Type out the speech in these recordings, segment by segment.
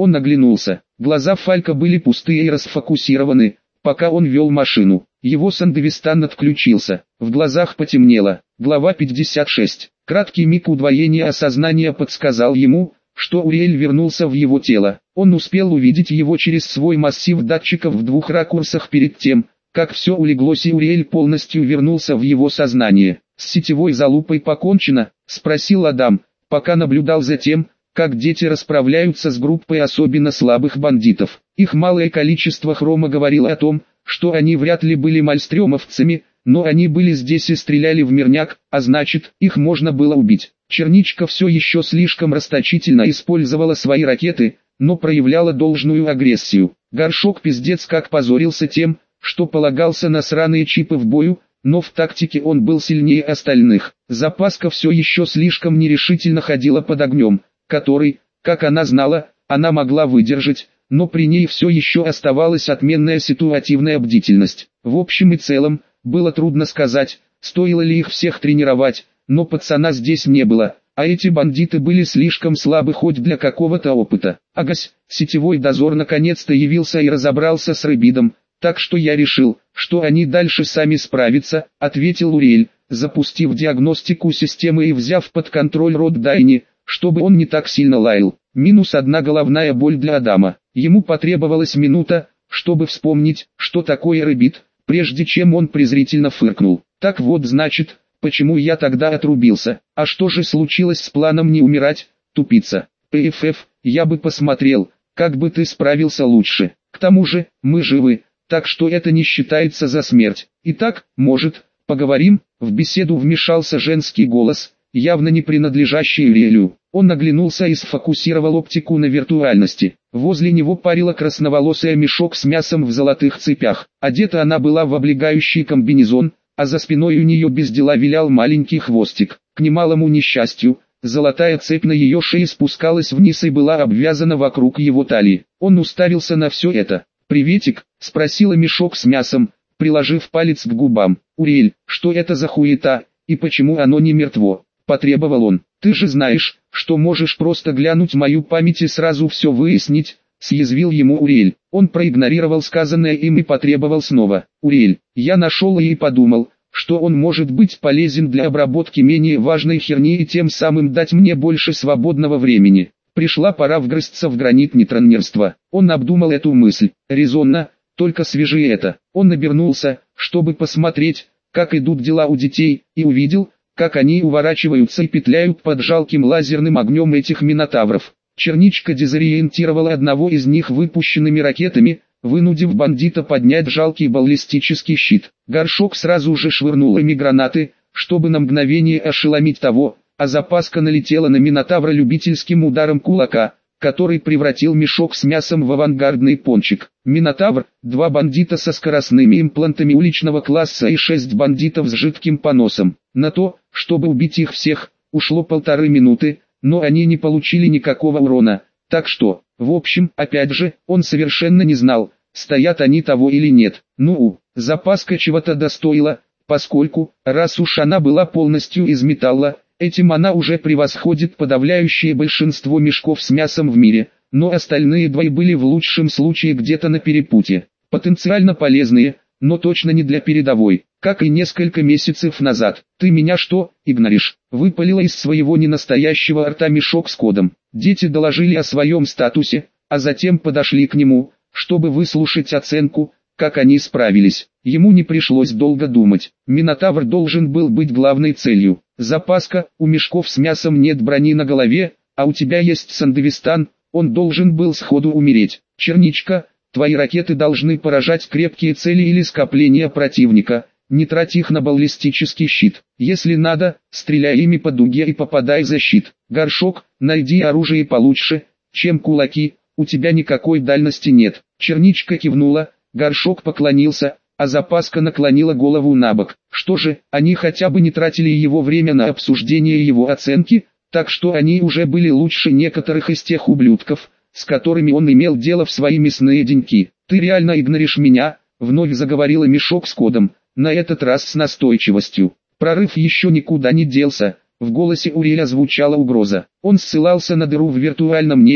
Он оглянулся. Глаза Фалька были пустые и расфокусированы, пока он вел машину. Его Сандевистан отключился. В глазах потемнело. Глава 56. Краткий миг удвоения осознания подсказал ему, что Уриэль вернулся в его тело. Он успел увидеть его через свой массив датчиков в двух ракурсах перед тем, как все улеглось и Уриэль полностью вернулся в его сознание. «С сетевой залупой покончено?» – спросил Адам, пока наблюдал за тем, как дети расправляются с группой особенно слабых бандитов. Их малое количество хрома говорило о том, что они вряд ли были мальстрёмовцами, но они были здесь и стреляли в мирняк, а значит, их можно было убить. Черничка все еще слишком расточительно использовала свои ракеты, но проявляла должную агрессию. Горшок пиздец как позорился тем, что полагался на сраные чипы в бою, но в тактике он был сильнее остальных. Запаска все еще слишком нерешительно ходила под огнем, который, как она знала, она могла выдержать, но при ней все еще оставалась отменная ситуативная бдительность. В общем и целом, было трудно сказать, стоило ли их всех тренировать, но пацана здесь не было, а эти бандиты были слишком слабы хоть для какого-то опыта. Агась, сетевой дозор наконец-то явился и разобрался с Рыбидом, так что я решил, что они дальше сами справятся, ответил Уриэль, запустив диагностику системы и взяв под контроль рот Дайни, чтобы он не так сильно лаял. Минус одна головная боль для Адама. Ему потребовалась минута, чтобы вспомнить, что такое Рыбид, прежде чем он презрительно фыркнул. Так вот значит, почему я тогда отрубился. А что же случилось с планом не умирать, тупица? ПФФ, я бы посмотрел, как бы ты справился лучше. К тому же, мы живы, так что это не считается за смерть. Итак, может, поговорим? В беседу вмешался женский голос, явно не принадлежащий Уриэлю. Он оглянулся и сфокусировал оптику на виртуальности. Возле него парила красноволосая мешок с мясом в золотых цепях. Одета она была в облегающий комбинезон, а за спиной у нее без дела вилял маленький хвостик. К немалому несчастью, золотая цепь на ее шее спускалась вниз и была обвязана вокруг его талии. Он уставился на все это. «Приветик», — спросила мешок с мясом, приложив палец к губам. «Уриэль, что это за хуета, и почему оно не мертво?» — потребовал он. «Ты же знаешь, что можешь просто глянуть мою память и сразу все выяснить», — съязвил ему Уриэль. Он проигнорировал сказанное им и потребовал снова. «Уриэль, я нашел и подумал, что он может быть полезен для обработки менее важной херни и тем самым дать мне больше свободного времени. Пришла пора вгрызться в гранит нетронерства». Он обдумал эту мысль. Резонно, только свяжи это. Он обернулся, чтобы посмотреть, как идут дела у детей, и увидел, как они уворачиваются и петляют под жалким лазерным огнем этих минотавров. Черничка дезориентировала одного из них выпущенными ракетами, вынудив бандита поднять жалкий баллистический щит. Горшок сразу же швырнул ими гранаты, чтобы на мгновение ошеломить того, а запаска налетела на минотавра любительским ударом кулака, который превратил мешок с мясом в авангардный пончик. Минотавр, 2 бандита со скоростными имплантами уличного класса и 6 бандитов с жидким поносом. На то, чтобы убить их всех, ушло 1,5 минуты, но они не получили никакого урона. Так что, в общем, опять же, он совершенно не знал, стоят они того или нет. Запаска чего-то достоила, поскольку, раз уж она была полностью из металла, этим она уже превосходит подавляющее большинство мешков с мясом в мире, но остальные 2 были в лучшем случае где-то на перепутье. Потенциально полезные, но точно не для передовой, как и несколько месяцев назад. «Ты меня что, игноришь?» — выпалила из своего ненастоящего рта мешок с кодом. Дети доложили о своем статусе, а затем подошли к нему, чтобы выслушать оценку, как они справились. Ему не пришлось долго думать. Минотавр должен был быть главной целью. «Запаска, у мешков с мясом нет брони на голове, а у тебя есть Сандевистан, он должен был сходу умереть. Черничка, твои ракеты должны поражать крепкие цели или скопления противника, не трать их на баллистический щит. Если надо, стреляй ими по дуге и попадай за щит. Горшок, найди оружие получше, чем кулаки, у тебя никакой дальности нет». Черничка кивнула, Горшок поклонился, а запаска наклонила голову набок. Что же, они хотя бы не тратили его время на обсуждение его оценки, так что они уже были лучше некоторых из тех ублюдков, с которыми он имел дело в свои мясные деньки. «Ты реально игноришь меня?» — вновь заговорила мешок с кодом, на этот раз с настойчивостью. Прорыв еще никуда не делся, в голосе Уриэля звучала угроза. Он ссылался на дыру в виртуальном небе,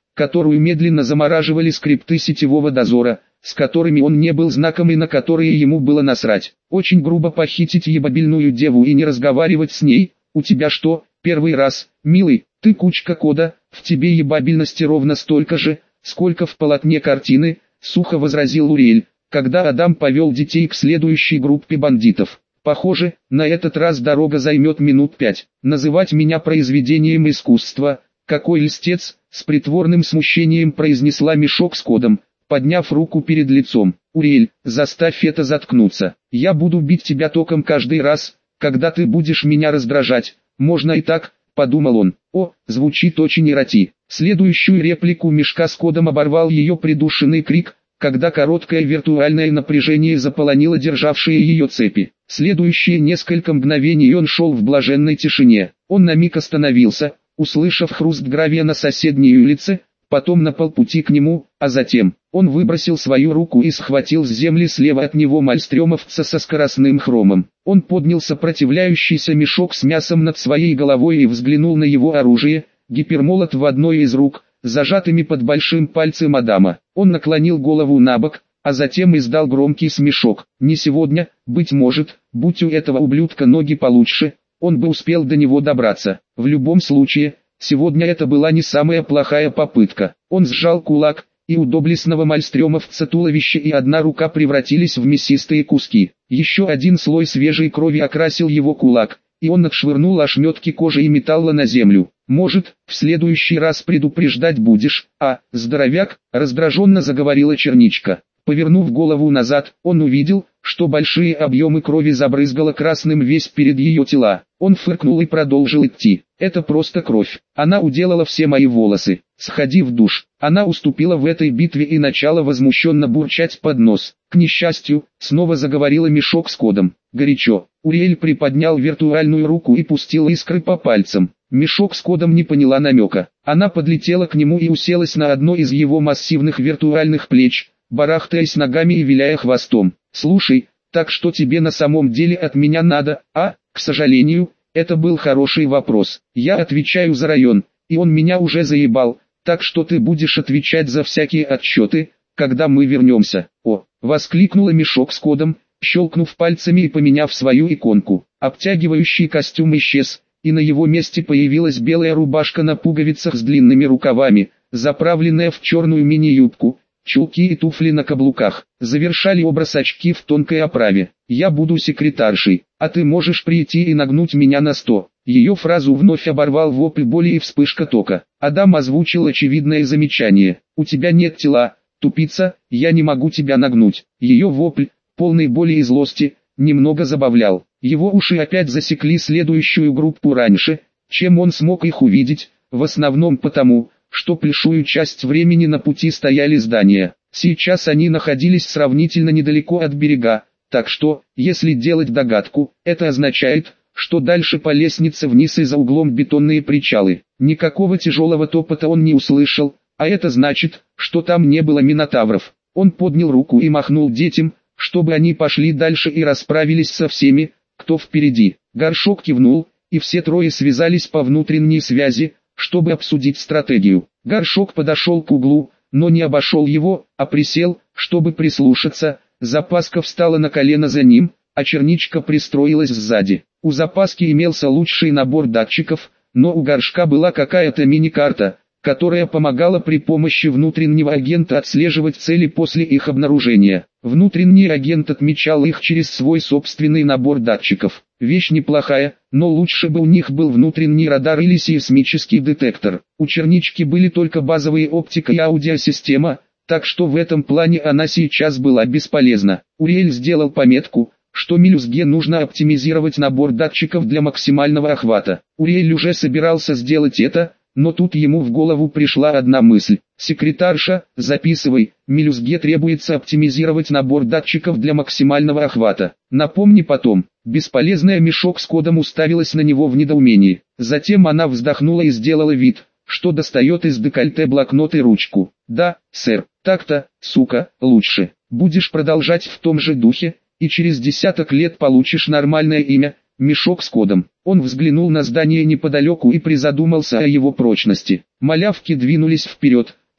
которую медленно замораживали скрипты сетевого дозора, с которыми он не был знаком и на которые ему было насрать. Очень грубо похитить ебабельную деву и не разговаривать с ней. У тебя что, первый раз, милый? Ты кучка кода, в тебе ебабельности ровно столько же, сколько в полотне картины, сухо возразил Уриэль, когда Адам повел детей к следующей группе бандитов. Похоже, на этот раз дорога займет минут 5. Называть меня произведением искусства, какой льстец, с притворным смущением произнесла мешок с кодом, подняв руку перед лицом. Уриэль, заставь это заткнуться. Я буду бить тебя током каждый раз, когда ты будешь меня раздражать. Можно и так, подумал он. О, звучит очень эроти. Следующую реплику мешка с кодом оборвал ее придушенный крик, когда короткое виртуальное напряжение заполонило державшие ее цепи. Следующие несколько мгновений он шел в блаженной тишине. Он на миг остановился, услышав хруст гравия на соседней улице, потом на полпути к нему, а затем он выбросил свою руку и схватил с земли слева от него мальстрёмовца со скоростным хромом. Он поднял сопротивляющийся мешок с мясом над своей головой и взглянул на его оружие, гипермолот в одной из рук, зажатыми под большим пальцем Адама. Он наклонил голову набок, а затем издал громкий смешок. Не сегодня, быть может, будь у этого ублюдка ноги получше, он бы успел до него добраться. В любом случае, сегодня это была не самая плохая попытка. Он сжал кулак, и у доблестного мальстрёмовца туловище и одна рука превратились в мясистые куски. Еще один слой свежей крови окрасил его кулак, и он отшвырнул ошметки кожи и металла на землю. «Может, в следующий раз предупреждать будешь, здоровяк?» – раздраженно заговорила Черничка. Повернув голову назад, он увидел, что большие объемы крови забрызгало красным весь перед ее тела. Он фыркнул и продолжил идти. «Это просто кровь. Она уделала все мои волосы. Сходи в душ». Она уступила в этой битве и начала возмущенно бурчать под нос. К несчастью, снова заговорила мешок с кодом. Горячо. Уриэль приподнял виртуальную руку и пустил искры по пальцам. Мешок с кодом не поняла намека. Она подлетела к нему и уселась на одно из его массивных виртуальных плеч, барахтаясь ногами и виляя хвостом. «Слушай, так что тебе на самом деле от меня надо, а?» «К сожалению, это был хороший вопрос. Я отвечаю за район, и он меня уже заебал, так что ты будешь отвечать за всякие отчеты, когда мы вернемся». «О!» — воскликнула мешок с кодом, щелкнув пальцами и поменяв свою иконку. Обтягивающий костюм исчез, и на его месте появилась белая рубашка на пуговицах с длинными рукавами, заправленная в черную мини-юбку. Чулки и туфли на каблуках. Завершали образ очки в тонкой оправе. «Я буду секретаршей, а ты можешь прийти и нагнуть меня на 100». Ее фразу вновь оборвал вопль боли и вспышка тока. Адам озвучил очевидное замечание. «У тебя нет тела, тупица, я не могу тебя нагнуть». Ее вопль, полный боли и злости, немного забавлял. Его уши опять засекли следующую группу раньше, чем он смог их увидеть, в основном потому, что большую часть времени на пути стояли здания. Сейчас они находились сравнительно недалеко от берега, так что, если делать догадку, это означает, что дальше по лестнице вниз и за углом бетонные причалы. Никакого тяжелого топота он не услышал, а это значит, что там не было минотавров. Он поднял руку и махнул детям, чтобы они пошли дальше и расправились со всеми, кто впереди. Горшок кивнул, и все трое связались по внутренней связи, чтобы обсудить стратегию. Горшок подошел к углу, но не обошел его, а присел, чтобы прислушаться. Запаска встала на колено за ним, а Черничка пристроилась сзади. У Запаски имелся лучший набор датчиков, но у Горшка была какая-то мини-карта, которая помогала при помощи внутреннего агента отслеживать цели после их обнаружения. Внутренний агент отмечал их через свой собственный набор датчиков. Вещь неплохая, но лучше бы у них был внутренний радар или сейсмический детектор. У Чернички были только базовые оптика и аудиосистема, так что в этом плане она сейчас была бесполезна. Уриэль сделал пометку, что мелюзге нужно оптимизировать набор датчиков для максимального охвата. Уриэль уже собирался сделать это, но тут ему в голову пришла одна мысль. «Секретарша, записывай, мелюзге требуется оптимизировать набор датчиков для максимального охвата. Напомни потом». Бесполезная мешок с кодом уставилась на него в недоумении. Затем она вздохнула и сделала вид, что достает из декольте блокнот и ручку. «Да, сэр, так-то, сука, лучше. Будешь продолжать в том же духе, и через десяток лет получишь нормальное имя». Мешок с кодом. Он взглянул на здание неподалеку и призадумался о его прочности. Малявки двинулись вперед,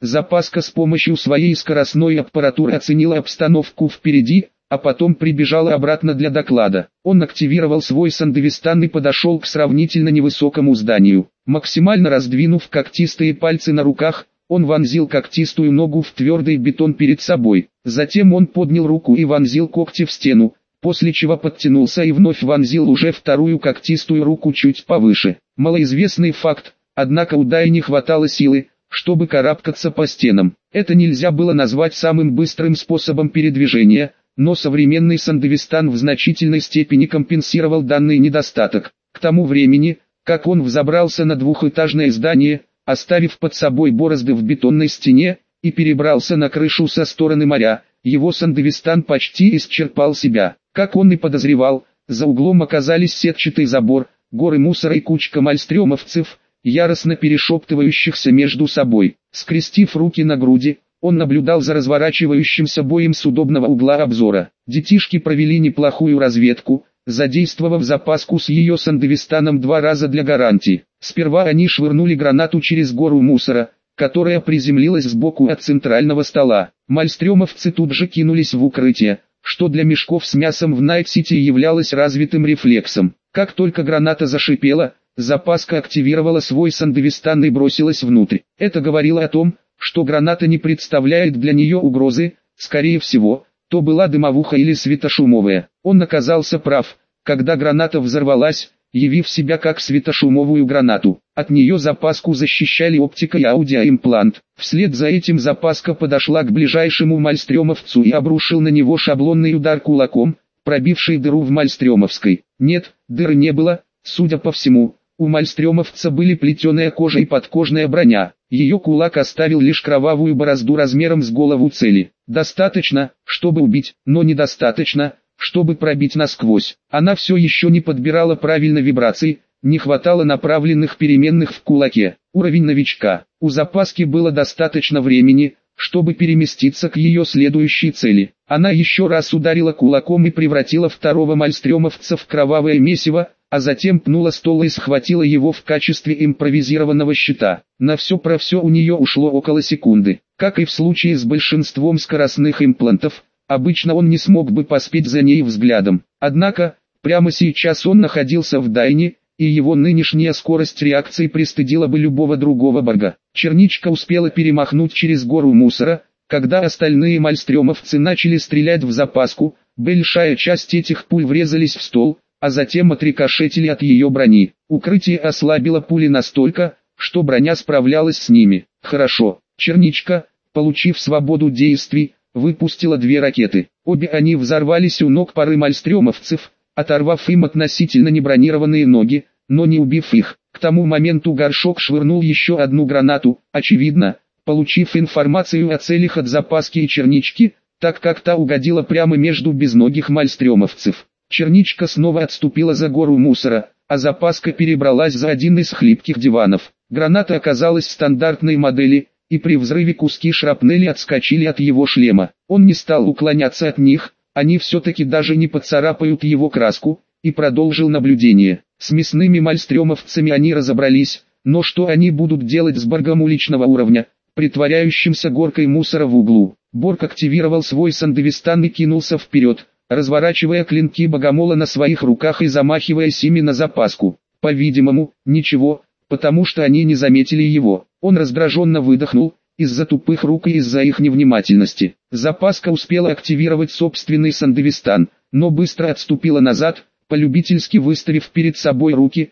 Запаска с помощью своей скоростной аппаратуры оценила обстановку впереди, а потом прибежала обратно для доклада. Он активировал свой Сандевистан и подошел к сравнительно невысокому зданию. Максимально раздвинув когтистые пальцы на руках, он вонзил когтистую ногу в твердый бетон перед собой. Затем он поднял руку и вонзил когти в стену, после чего подтянулся и вновь вонзил уже вторую когтистую руку чуть повыше. Малоизвестный факт, однако у Дай не хватало силы, чтобы карабкаться по стенам. Это нельзя было назвать самым быстрым способом передвижения, но современный Сандевистан в значительной степени компенсировал данный недостаток. К тому времени, как он взобрался на двухэтажное здание, оставив под собой борозды в бетонной стене, и перебрался на крышу со стороны моря, его Сандевистан почти исчерпал себя. Как он и подозревал, за углом оказались сетчатый забор, горы мусора и кучка мальстрёмовцев, яростно перешептывающихся между собой. Скрестив руки на груди, он наблюдал за разворачивающимся боем с удобного угла обзора. Детишки провели неплохую разведку, задействовав запаску с ее Сандевистаном 2 раза для гарантии. Сперва они швырнули гранату через гору мусора, которая приземлилась сбоку от центрального стола. Мальстрёмовцы тут же кинулись в укрытие, что для мешков с мясом в Найт-Сити являлось развитым рефлексом. Как только граната зашипела, запаска активировала свой Сандевистан и бросилась внутрь. Это говорило о том, что граната не представляет для нее угрозы, скорее всего, то была дымовуха или светошумовая. Он оказался прав, когда граната взорвалась, явив себя как светошумовую гранату. От нее запаску защищали оптика и аудиоимплант. Вслед за этим запаска подошла к ближайшему мальстрёмовцу и обрушил на него шаблонный удар кулаком, пробивший дыру в мальстрёмовской. Нет, дыры не было, судя по всему. У мальстрёмовца были плетеная кожа и подкожная броня. Ее кулак оставил лишь кровавую борозду размером с голову цели. Достаточно, чтобы убить, но недостаточно, чтобы пробить насквозь. Она все еще не подбирала правильно вибраций, не хватало направленных переменных в кулаке. Уровень новичка. У запаски было достаточно времени, чтобы переместиться к ее следующей цели. Она еще раз ударила кулаком и превратила второго мальстрёмовца в кровавое месиво, а затем пнула стол и схватила его в качестве импровизированного щита. На все про все у нее ушло около секунды. Как и в случае с большинством скоростных имплантов, обычно он не смог бы поспеть за ней взглядом. Однако, прямо сейчас он находился в Дайне, и его нынешняя скорость реакции пристыдила бы любого другого бога. Черничка успела перемахнуть через гору мусора, когда остальные мальстрёмовцы начали стрелять в запаску, большая часть этих пуль врезались в стол, а затем отрикошетили от ее брони. Укрытие ослабило пули настолько, что броня справлялась с ними. Хорошо, Черничка, получив свободу действий, выпустила 2 ракеты. Обе они взорвались у ног пары мальстрёмовцев, оторвав им относительно небронированные ноги, но не убив их. К тому моменту Горшок швырнул еще одну гранату, очевидно, получив информацию о целях от запаски и Чернички, так как та угодила прямо между безногих мальстрёмовцев. Черничка снова отступила за гору мусора, а запаска перебралась за один из хлипких диванов. Граната оказалась стандартной модели, и при взрыве куски шрапнели отскочили от его шлема. Он не стал уклоняться от них, они все-таки даже не поцарапают его краску, и продолжил наблюдение. С мясными мальстрёмовцами они разобрались, но что они будут делать с Боргом уличного уровня, притворяющимся горкой мусора в углу? Борг активировал свой Сандевистан и кинулся вперед, разворачивая клинки богомола на своих руках и замахиваясь ими на запаску. По-видимому, ничего, потому что они не заметили его. Он раздраженно выдохнул, из-за тупых рук и из-за их невнимательности. Запаска успела активировать собственный Сандевистан, но быстро отступила назад, полюбительски выставив перед собой руки.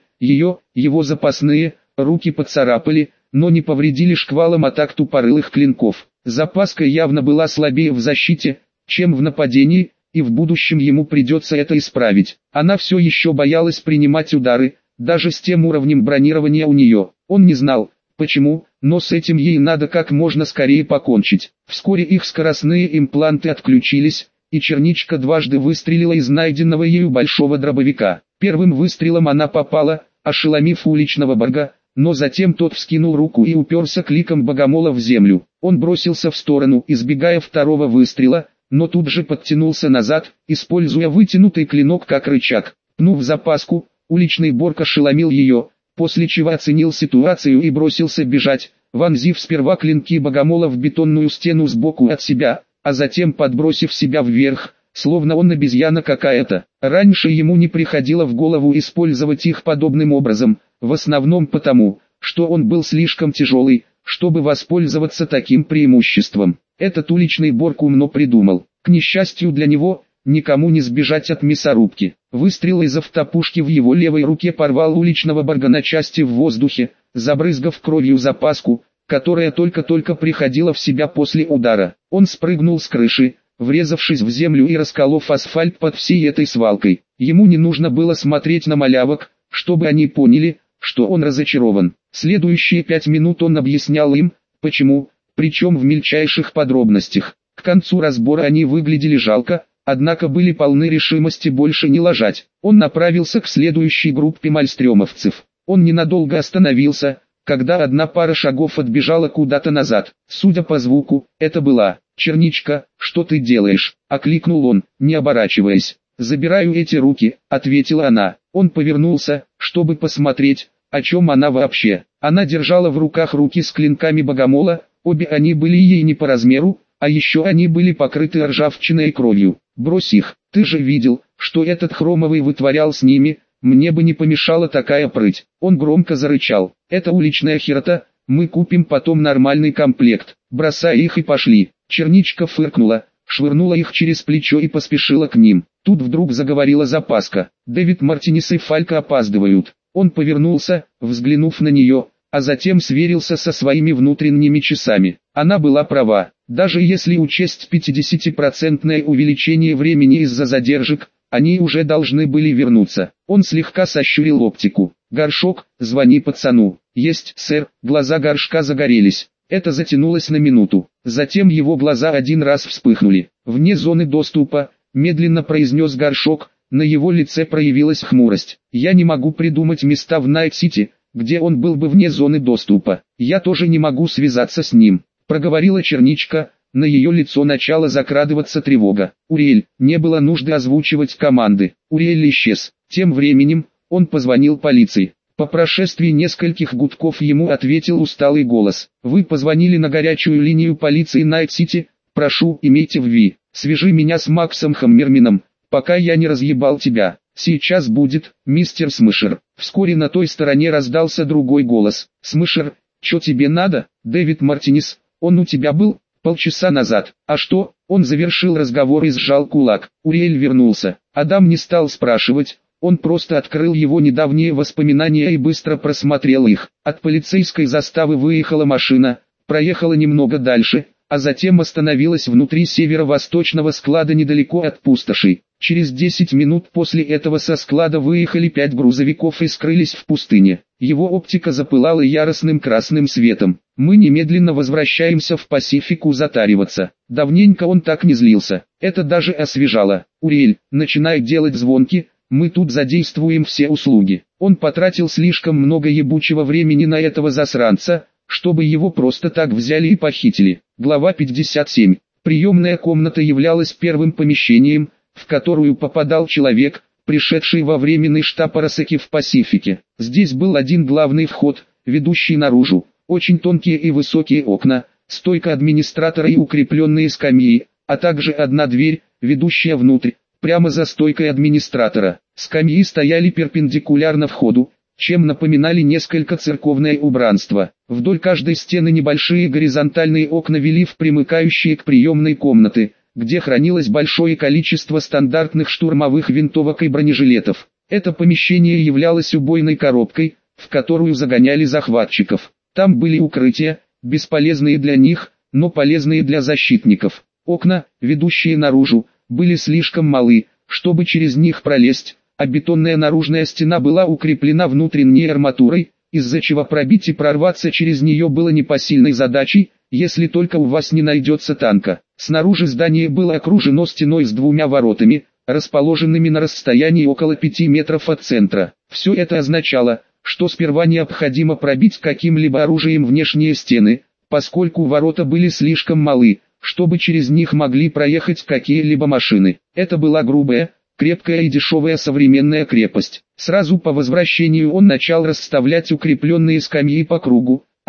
Его запасные руки поцарапали, но не повредили шквалом атак тупорылых клинков. Запаска явно была слабее в защите, чем в нападении, и в будущем ему придется это исправить. Она все еще боялась принимать удары, даже с тем уровнем бронирования у нее. Он не знал, почему, но с этим ей надо как можно скорее покончить. Вскоре их скоростные импланты отключились, и Черничка дважды выстрелила из найденного ею большого дробовика. Первым выстрелом она попала, ошеломив уличного Борга, но затем тот вскинул руку и уперся кликом богомола в землю. Он бросился в сторону, избегая второго выстрела, но тут же подтянулся назад, используя вытянутый клинок как рычаг. Пнув запаску, уличный Борг ошеломил ее, после чего оценил ситуацию и бросился бежать, вонзив сперва клинки богомола в бетонную стену сбоку от себя, а затем подбросив себя вверх, словно он обезьяна какая-то. Раньше ему не приходило в голову использовать их подобным образом, в основном потому, что он был слишком тяжелый, чтобы воспользоваться таким преимуществом. Этот уличный Борг умно придумал. К несчастью для него, никому не сбежать от мясорубки. Выстрел из автопушки в его левой руке порвал уличного Борга на части в воздухе, забрызгав кровью запаску, которая только-только приходила в себя после удара. Он спрыгнул с крыши, врезавшись в землю и расколов асфальт под всей этой свалкой. Ему не нужно было смотреть на малявок, чтобы они поняли, что он разочарован. Следующие 5 минут он объяснял им, почему, причем в мельчайших подробностях. К концу разбора они выглядели жалко, однако были полны решимости больше не лажать. Он направился к следующей группе мальстрёмовцев. Он ненадолго остановился, когда одна пара шагов отбежала куда-то назад. Судя по звуку, это была «Черничка, что ты делаешь?» — окликнул он, не оборачиваясь. «Забираю эти руки», — ответила она. Он повернулся, чтобы посмотреть, о чем она вообще. Она держала в руках руки с клинками богомола, обе они были ей не по размеру, а еще они были покрыты ржавчиной и кровью. «Брось их, ты же видел, что этот хромовый вытворял с ними, мне бы не помешала такая прыть». Он громко зарычал. «Это уличная херота, мы купим потом нормальный комплект, бросай их и пошли». Черничка фыркнула, швырнула их через плечо и поспешила к ним. Тут вдруг заговорила запаска. «Дэвид Мартинес и Фалька опаздывают». Он повернулся, взглянув на нее, а затем сверился со своими внутренними часами. Она была права. Даже если учесть 50% увеличение времени из-за задержек, они уже должны были вернуться. Он слегка сощурил оптику. «Горшок, звони пацану». «Есть, сэр». Глаза Горшка загорелись. Это затянулось на минуту. Затем его глаза один раз вспыхнули. «Вне зоны доступа», медленно произнес Горшок, на его лице проявилась хмурость. «Я не могу придумать места в Найт-Сити, где он был бы вне зоны доступа. Я тоже не могу связаться с ним», проговорила Черничка, на ее лицо начала закрадываться тревога. «Уриэль», не было нужды озвучивать команды. Уриэль исчез. Тем временем, он позвонил полиции. По прошествии нескольких гудков ему ответил усталый голос. «Вы позвонили на горячую линию полиции Найт-Сити, прошу, имейте в виду, свяжи меня с Максом Хаммермином, пока я не разъебал тебя». «Сейчас будет, мистер Смышер». Вскоре на той стороне раздался другой голос. «Смышер, что тебе надо?» «Дэвид Мартинес, он у тебя был?» «Полчаса назад». «А что?» Он завершил разговор и сжал кулак. Уриэль вернулся. Адам не стал спрашивать. Он просто открыл его недавние воспоминания и быстро просмотрел их. От полицейской заставы выехала машина, проехала немного дальше, а затем остановилась внутри северо-восточного склада недалеко от пустоши. Через 10 минут после этого со склада выехали 5 грузовиков и скрылись в пустыне. Его оптика запылала яростным красным светом. «Мы немедленно возвращаемся в Пасифику затариваться». Давненько он так не злился. Это даже освежало. «Уриэль, начинай делать звонки, мы тут задействуем все услуги». Он потратил слишком много ебучего времени на этого засранца, чтобы его просто так взяли и похитили. Глава 57. Приемная комната являлась первым помещением, в которую попадал человек, пришедший во временный штаб Арасаки в Пасифике. Здесь был один главный вход, ведущий наружу, очень тонкие и высокие окна, стойка администратора и укрепленные скамьи, а также одна дверь, ведущая внутрь, прямо за стойкой администратора. Скамьи стояли перпендикулярно входу, чем напоминали несколько церковное убранство. Вдоль каждой стены небольшие горизонтальные окна вели в примыкающие к приемной комнаты, где хранилось большое количество стандартных штурмовых винтовок и бронежилетов. Это помещение являлось убойной коробкой, в которую загоняли захватчиков. Там были укрытия, бесполезные для них, но полезные для защитников. Окна, ведущие наружу, были слишком малы, чтобы через них пролезть, а бетонная наружная стена была укреплена внутренней арматурой, из-за чего пробить и прорваться через нее было непосильной задачей, если только у вас не найдется танка. Снаружи здание было окружено стеной с 2 воротами, расположенными на расстоянии около 5 метров от центра. Все это означало, что сперва необходимо пробить каким-либо оружием внешние стены, поскольку ворота были слишком малы, чтобы через них могли проехать какие-либо машины. Это была грубая, крепкая и дешевая современная крепость. Сразу по возвращению он начал расставлять укрепленные скамьи по кругу,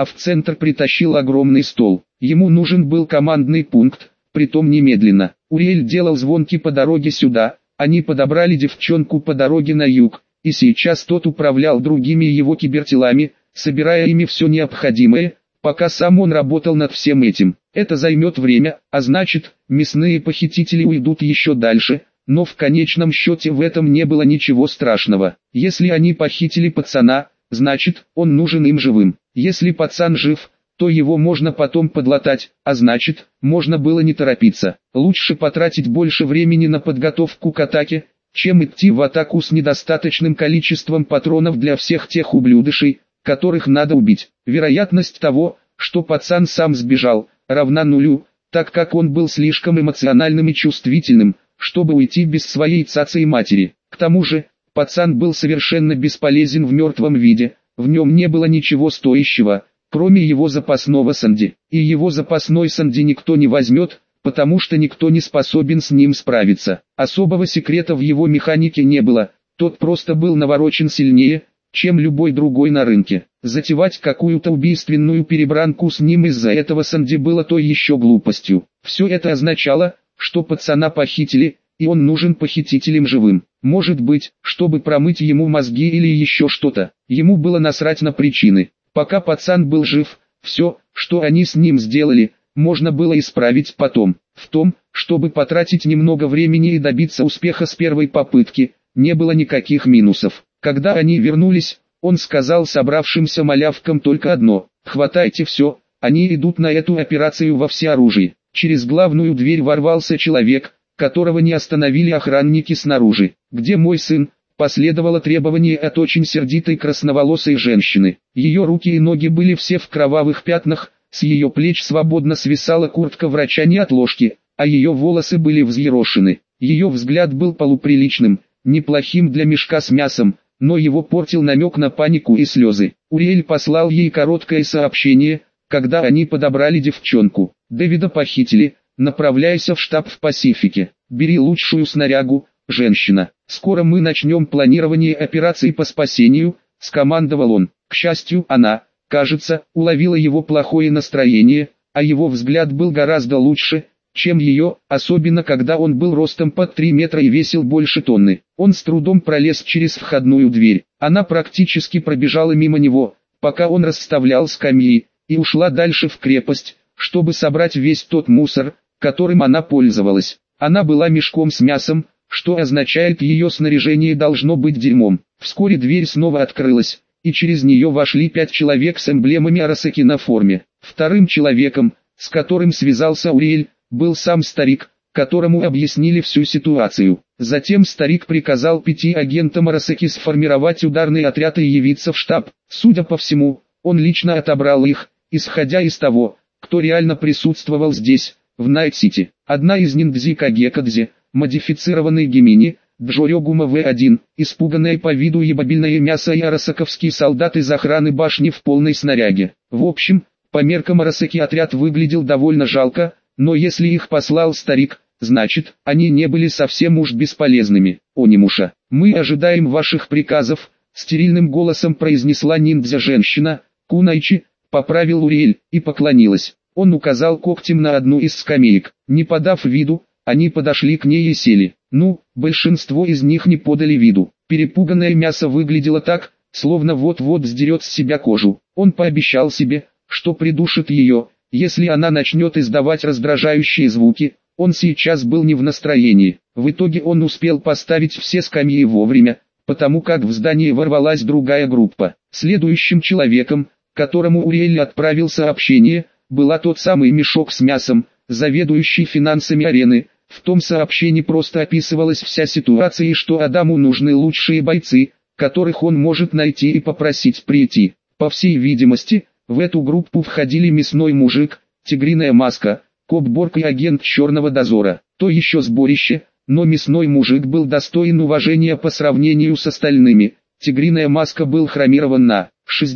а в центр притащил огромный стол. Ему нужен был командный пункт, притом немедленно. Уриэль делал звонки по дороге сюда, они подобрали девчонку по дороге на юг, и сейчас тот управлял другими его кибертелами, собирая ими все необходимое, пока сам он работал над всем этим. Это займет время, а значит, мясные похитители уйдут еще дальше, но в конечном счете в этом не было ничего страшного. Если они похитили пацана, значит, он нужен им живым. Если пацан жив, то его можно потом подлатать, а значит, можно было не торопиться. Лучше потратить больше времени на подготовку к атаке, чем идти в атаку с недостаточным количеством патронов для всех тех ублюдышей, которых надо убить. Вероятность того, что пацан сам сбежал, равна нулю, так как он был слишком эмоциональным и чувствительным, чтобы уйти без своей цацы и матери. К тому же, пацан был совершенно бесполезен в мертвом виде, в нем не было ничего стоящего, кроме его запасного Санди. И его запасной Санди никто не возьмет, потому что никто не способен с ним справиться. Особого секрета в его механике не было, тот просто был наворочен сильнее, чем любой другой на рынке. Затевать какую-то убийственную перебранку с ним из-за этого Санди было той еще глупостью. Все это означало, что пацана похитили, и он нужен похитителям живым. Может быть, чтобы промыть ему мозги или еще что-то. Ему было насрать на причины. Пока пацан был жив, все, что они с ним сделали, можно было исправить потом. В том, чтобы потратить немного времени и добиться успеха с первой попытки, не было никаких минусов. Когда они вернулись, он сказал собравшимся малявкам только одно: «Хватайте все, они идут на эту операцию во всеоружии». Через главную дверь ворвался человек, которого не остановили охранники снаружи. «Где мой сын?» — последовало требование от очень сердитой красноволосой женщины. Ее руки и ноги были все в кровавых пятнах, с ее плеч свободно свисала куртка врача-неотложки, а ее волосы были взъерошены. Ее взгляд был полуприличным, неплохим для мешка с мясом, но его портил намек на панику и слезы. Уриэль послал ей короткое сообщение, когда они подобрали девчонку. «Дэвида похитили, направляйся в штаб в Пасифике. Бери лучшую снарягу, женщина. Скоро мы начнем планирование операции по спасению», — скомандовал он. К счастью, она, кажется, уловила его плохое настроение, а его взгляд был гораздо лучше, чем ее, особенно когда он был ростом под 3 метра и весил больше тонны. Он с трудом пролез через входную дверь. Она практически пробежала мимо него, пока он расставлял скамьи, и ушла дальше в крепость, чтобы собрать весь тот мусор, которым она пользовалась. Она была мешком с мясом, что означает, ее снаряжение должно быть дерьмом. Вскоре дверь снова открылась, и через нее вошли 5 человек с эмблемами Арасаки на форме. Вторым человеком, с которым связался Уриэль, был сам старик, которому объяснили всю ситуацию. Затем старик приказал 5 агентам Арасаки сформировать ударный отряд и явиться в штаб. Судя по всему, он лично отобрал их, исходя из того, кто реально присутствовал здесь, в Найт-Сити. Одна из ниндзя Кагекадзе, модифицированный Гемини, Джорёгума В1, испуганное по виду ебабильное мясо и арасаковский солдат из охраны башни в полной снаряге. В общем, по меркам Арасаки отряд выглядел довольно жалко, но если их послал старик, значит, они не были совсем уж бесполезными. «Онимуша, мы ожидаем ваших приказов», — стерильным голосом произнесла ниндзя-женщина. «Кунайчи», — поправил Уриэль, и поклонилась. Он указал когтем на одну из скамеек. Не подав виду, они подошли к ней и сели. Большинство из них не подали виду. Перепуганное мясо выглядело так, словно вот-вот сдерет с себя кожу. Он пообещал себе, что придушит ее, если она начнет издавать раздражающие звуки. Он сейчас был не в настроении. В итоге он успел поставить все скамьи вовремя, потому как в здание ворвалась другая группа. Следующим человеком, которому Уриэль отправил сообщение, была тот самый мешок с мясом, заведующий финансами арены. В том сообщении просто описывалась вся ситуация и что Адаму нужны лучшие бойцы, которых он может найти и попросить прийти. По всей видимости, в эту группу входили мясной мужик, тигриная маска, Кобборг и агент черного дозора. То еще сборище, но мясной мужик был достоин уважения по сравнению с остальными. Тигриная маска был хромирован на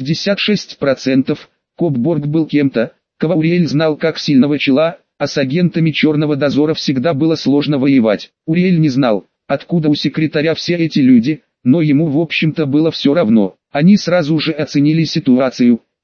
66%, Кобборг был кем-то, кого Уриэль знал как сильного чела, а с агентами черного дозора всегда было сложно воевать. Уриэль не знал, откуда у секретаря все эти люди, но ему в общем-то было все равно. Они сразу же оценили ситуацию,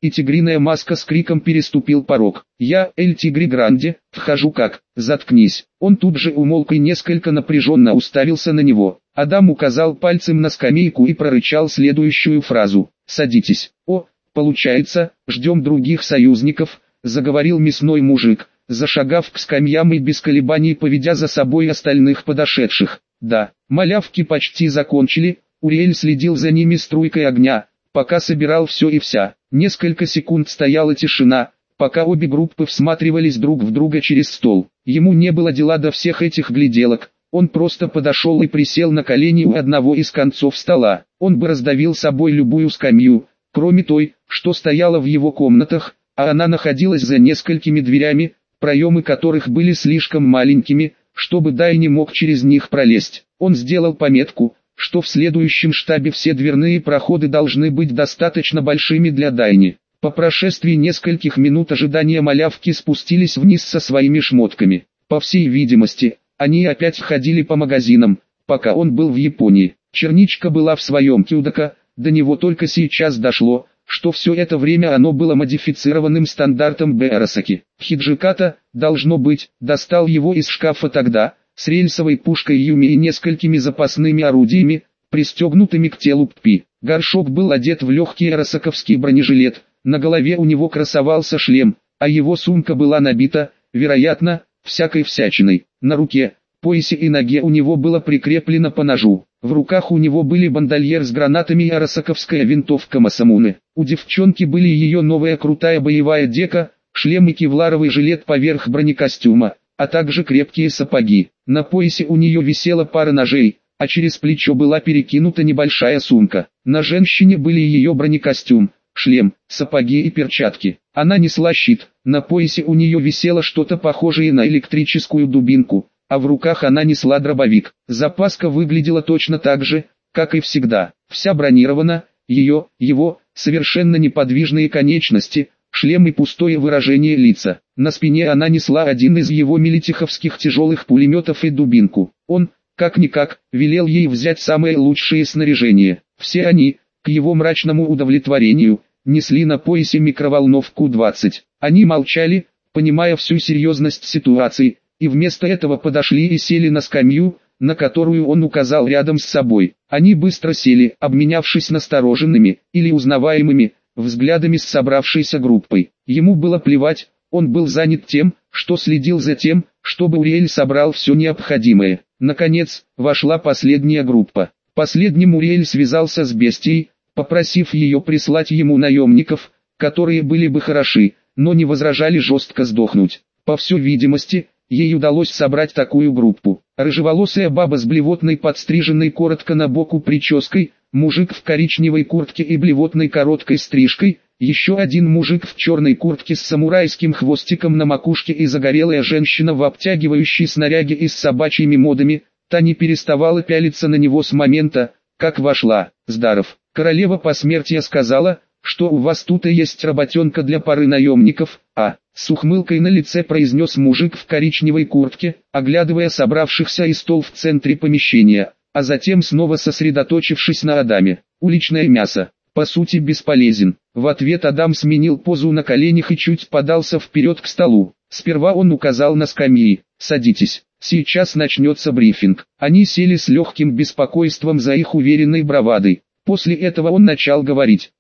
и тигриная маска с криком переступил порог. «Я, Эль Тигри Гранде, вхожу как, заткнись». Он тут же умолк и несколько напряженно уставился на него. Адам указал пальцем на скамейку и прорычал следующую фразу: «Садитесь». «О, получается, ждем других союзников», — заговорил мясной мужик, зашагав к скамьям и без колебаний поведя за собой остальных подошедших. «Да, малявки почти закончили». Уриэль следил за ними струйкой огня, пока собирал все и вся. Несколько секунд стояла тишина, пока обе группы всматривались друг в друга через стол. Ему не было дела до всех этих гляделок. Он просто подошел и присел на колени у одного из концов стола. Он бы раздавил собой любую скамью, кроме той, что стояла в его комнатах, а она находилась за несколькими дверями, проемы которых были слишком маленькими, чтобы Дай не мог через них пролезть. Он сделал пометку, что в следующем штабе все дверные проходы должны быть достаточно большими для Дайни. По прошествии нескольких минут ожидания малявки спустились вниз со своими шмотками. По всей видимости, они опять ходили по магазинам, пока он был в Японии. Черничка была в своем кюдака, до него только сейчас дошло, что все это время оно было модифицированным стандартом Бэарасаки. Хиджиката, должно быть, достал его из шкафа тогда, с рельсовой пушкой Юми и несколькими запасными орудиями, пристегнутыми к телу Ппи. Горшок был одет в легкий арасаковский бронежилет, на голове у него красовался шлем, а его сумка была набита, вероятно, всякой всячиной. На руке, поясе и ноге у него было прикреплено по ножу. В руках у него были бандольер с гранатами и арасаковская винтовка Масамуне. У девчонки были ее новая крутая боевая дека, шлем и кевларовый жилет поверх бронекостюма, а также крепкие сапоги. На поясе у нее висела пара ножей, а через плечо была перекинута небольшая сумка. На женщине были ее бронекостюм, шлем, сапоги и перчатки. Она несла щит, на поясе у нее висело что-то похожее на электрическую дубинку, а в руках она несла дробовик. Запаска выглядела точно так же, как и всегда. Вся бронирована, его, совершенно неподвижные конечности, шлем и пустое выражение лица. На спине она несла один из его милитиховских тяжелых пулеметов и дубинку. Он, как-никак, велел ей взять самое лучшее снаряжение. Все они, к его мрачному удовлетворению, несли на поясе микроволновку 20. Они молчали, понимая всю серьезность ситуации, и вместо этого подошли и сели на скамью, на которую он указал рядом с собой. Они быстро сели, обменявшись настороженными или узнаваемыми взглядами с собравшейся группой. Ему было плевать, он был занят тем, что следил за тем, чтобы Уриэль собрал все необходимое. Наконец, вошла последняя группа. Последним Уриэль связался с бестией, попросив ее прислать ему наемников, которые были бы хороши, но не возражали жестко сдохнуть. По всей видимости, ей удалось собрать такую группу. Рыжеволосая баба с блевотной подстриженной коротко на боку прической, мужик в коричневой куртке и блевотной короткой стрижкой, еще один мужик в черной куртке с самурайским хвостиком на макушке и загорелая женщина в обтягивающей снаряге и с собачьими модами. Та не переставала пялиться на него с момента, как вошла. «Здаров, королева посмертия сказала, что у вас тут и есть работенка для пары наемников, а?» С ухмылкой на лице произнес мужик в коричневой куртке, оглядывая собравшихся и стол в центре помещения, а затем снова сосредоточившись на Адаме. «Уличное мясо, по сути, бесполезен». В ответ Адам сменил позу на коленях и чуть подался вперед к столу. Сперва он указал на скамьи. «Садитесь, сейчас начнется брифинг». Они сели с легким беспокойством за их уверенной бравадой. После этого он начал говорить.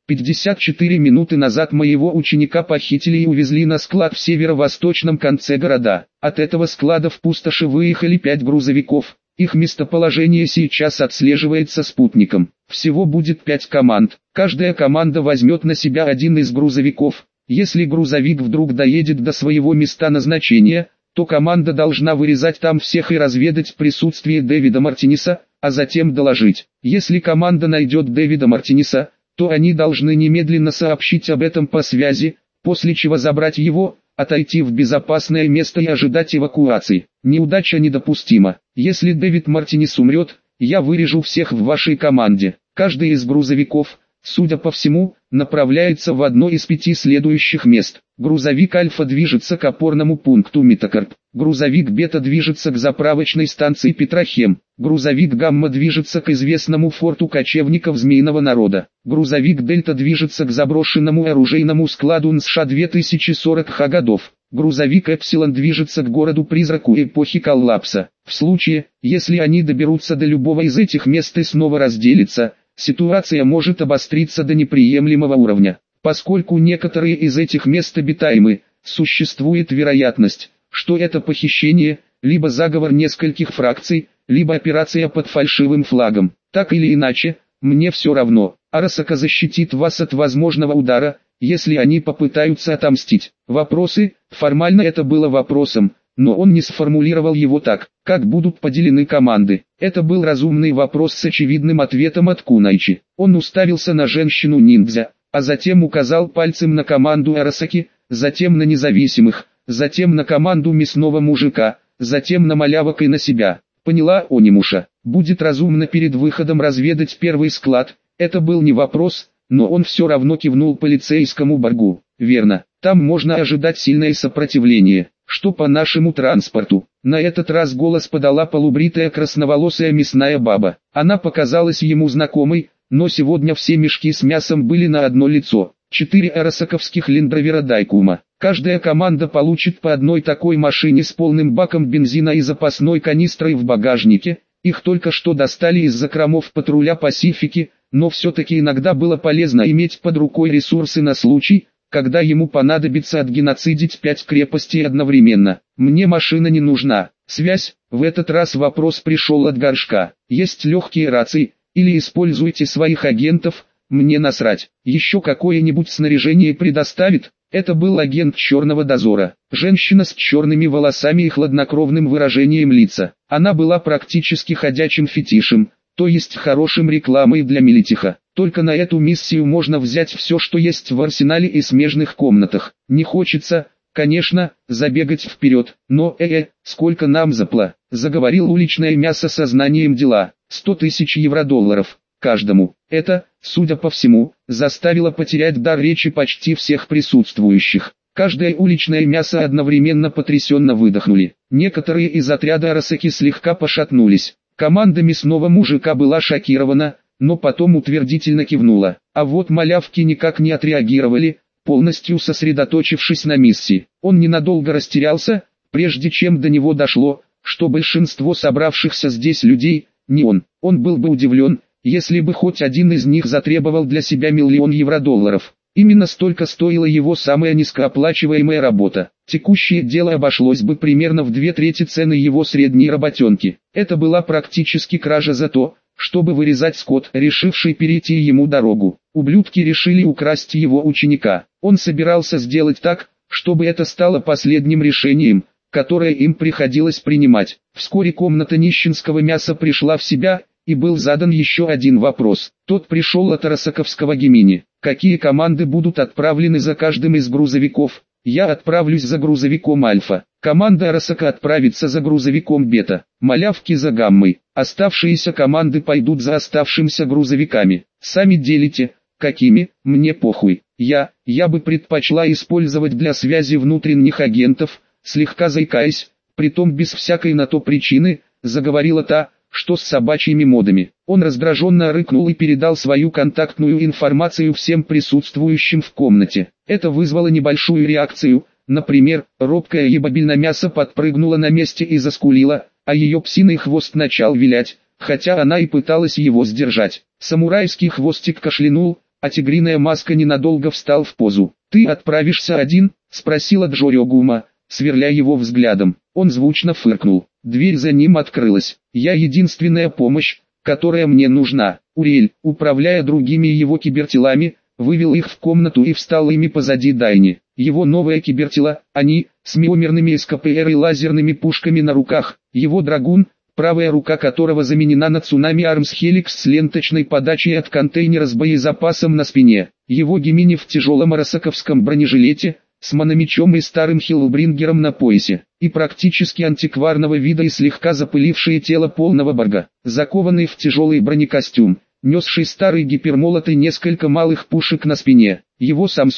54 минуты назад моего ученика похитили и увезли на склад в северо-восточном конце города. От этого склада в пустоши выехали 5 грузовиков. Их местоположение сейчас отслеживается спутником. Всего будет 5 команд. Каждая команда возьмет на себя один из грузовиков. Если грузовик вдруг доедет до своего места назначения, то команда должна вырезать там всех и разведать присутствие Дэвида Мартинеса, а затем доложить. Если команда найдет Дэвида Мартинеса, то они должны немедленно сообщить об этом по связи, после чего забрать его, отойти в безопасное место и ожидать эвакуации. Неудача недопустима. Если Дэвид Мартинес умрет, я вырежу всех в вашей команде. Каждый из грузовиков, судя по всему, направляется в одно из 5 следующих мест. Грузовик Альфа движется к опорному пункту Метакарп. Грузовик Бета движется к заправочной станции Петрохем. Грузовик Гамма движется к известному форту кочевников Змеиного народа. Грузовик Дельта движется к заброшенному оружейному складу НСШ 2040 годов. Грузовик Эпсилон движется к городу-призраку эпохи коллапса. В случае, если они доберутся до любого из этих мест и снова разделятся, ситуация может обостриться до неприемлемого уровня. Поскольку некоторые из этих мест обитаемы, существует вероятность, что это похищение, либо заговор нескольких фракций, либо операция под фальшивым флагом. Так или иначе, мне все равно. Арасака защитит вас от возможного удара, если они попытаются отомстить. Вопросы, формально это было вопросом, но он не сформулировал его так, как будут поделены команды. Это был разумный вопрос с очевидным ответом от Кунайчи. Он уставился на женщину-ниндзя, а затем указал пальцем на команду Арасаки, затем на независимых, затем на команду мясного мужика, затем на малявок и на себя. Поняла, Онимуша, будет разумно перед выходом разведать первый склад. Это был не вопрос, но он все равно кивнул полицейскому Баргу. Верно, там можно ожидать сильное сопротивление. Что по нашему транспорту? На этот раз голос подала полубритая красноволосая мясная баба. Она показалась ему знакомой, но сегодня все мешки с мясом были на одно лицо. 4 арасаковских лендровера Дайкума. Каждая команда получит по одной такой машине с полным баком бензина и запасной канистрой в багажнике. Их только что достали из закромов патруля Пасифики, но все-таки иногда было полезно иметь под рукой ресурсы на случай, когда ему понадобится отгеноцидить 5 крепостей одновременно. Мне машина не нужна. Связь, в этот раз вопрос пришел от Горшка. Есть легкие рации, или используйте своих агентов, мне насрать. Еще какое-нибудь снаряжение предоставит? Это был агент черного дозора. Женщина с черными волосами и хладнокровным выражением лица. Она была практически ходячим фетишем, то есть хорошим рекламой для Мелитиха. Только на эту миссию можно взять все, что есть в арсенале и смежных комнатах. Не хочется, конечно, забегать вперед, но сколько нам заговорил уличное мясо сознанием дела. 100 тысяч евро-долларов каждому. Это, судя по всему, заставило потерять дар речи почти всех присутствующих. Каждое уличное мясо одновременно потрясенно выдохнули. Некоторые из отряда Арасаки слегка пошатнулись. Команда мясного мужика была шокирована, но потом утвердительно кивнула. А вот малявки никак не отреагировали, полностью сосредоточившись на миссии. Он ненадолго растерялся, прежде чем до него дошло, что большинство собравшихся здесь людей, не он. Он был бы удивлен, если бы хоть один из них затребовал для себя 1 000 000 евро-долларов. Именно столько стоила его самая низкооплачиваемая работа. Текущее дело обошлось бы примерно в 2/3 цены его средней работенки. Это была практически кража за то, чтобы вырезать скот, решивший перейти ему дорогу. Ублюдки решили украсть его ученика. Он собирался сделать так, чтобы это стало последним решением, которое им приходилось принимать. Вскоре комната нищенского мяса пришла в себя, и был задан еще один вопрос. Тот пришел от арасаковского Гемини. Какие команды будут отправлены за каждым из грузовиков? Я отправлюсь за грузовиком Альфа. Команда Арасака отправится за грузовиком Бета. Малявки за Гаммой. Оставшиеся команды пойдут за оставшимися грузовиками. Сами делите, какими, мне похуй. Я бы предпочла использовать для связи внутренних агентов, слегка заикаясь, притом без всякой на то причины, заговорила та, что с собачьими модами. Он раздраженно рыкнул и передал свою контактную информацию всем присутствующим в комнате. Это вызвало небольшую реакцию, например, робкая ебабильна мясо подпрыгнула на месте и заскулила, а ее псиный хвост начал вилять, хотя она и пыталась его сдержать. Самурайский хвостик кашлянул, а тигриная маска ненадолго встал в позу. «Ты отправишься один?» — спросила Джорёгума, сверля его взглядом. Он звучно фыркнул. Дверь за ним открылась. «Я единственная помощь, которая мне нужна». Уриэль, управляя другими его кибертелами, вывел их в комнату и встал ими позади Дайни. Его новое кибертело, они, с миомерными СКПР и лазерными пушками на руках. Его драгун, правая рука которого заменена на Цунами Армс Хеликс с ленточной подачей от контейнера с боезапасом на спине. Его Гемини в тяжелом арасаковском бронежилете, с мономечом и старым хиллбрингером на поясе, и практически антикварного вида и слегка запылившее тело полного Барга, закованный в тяжелый бронекостюм, несший старый гипермолот и несколько малых пушек на спине. Его Самсон,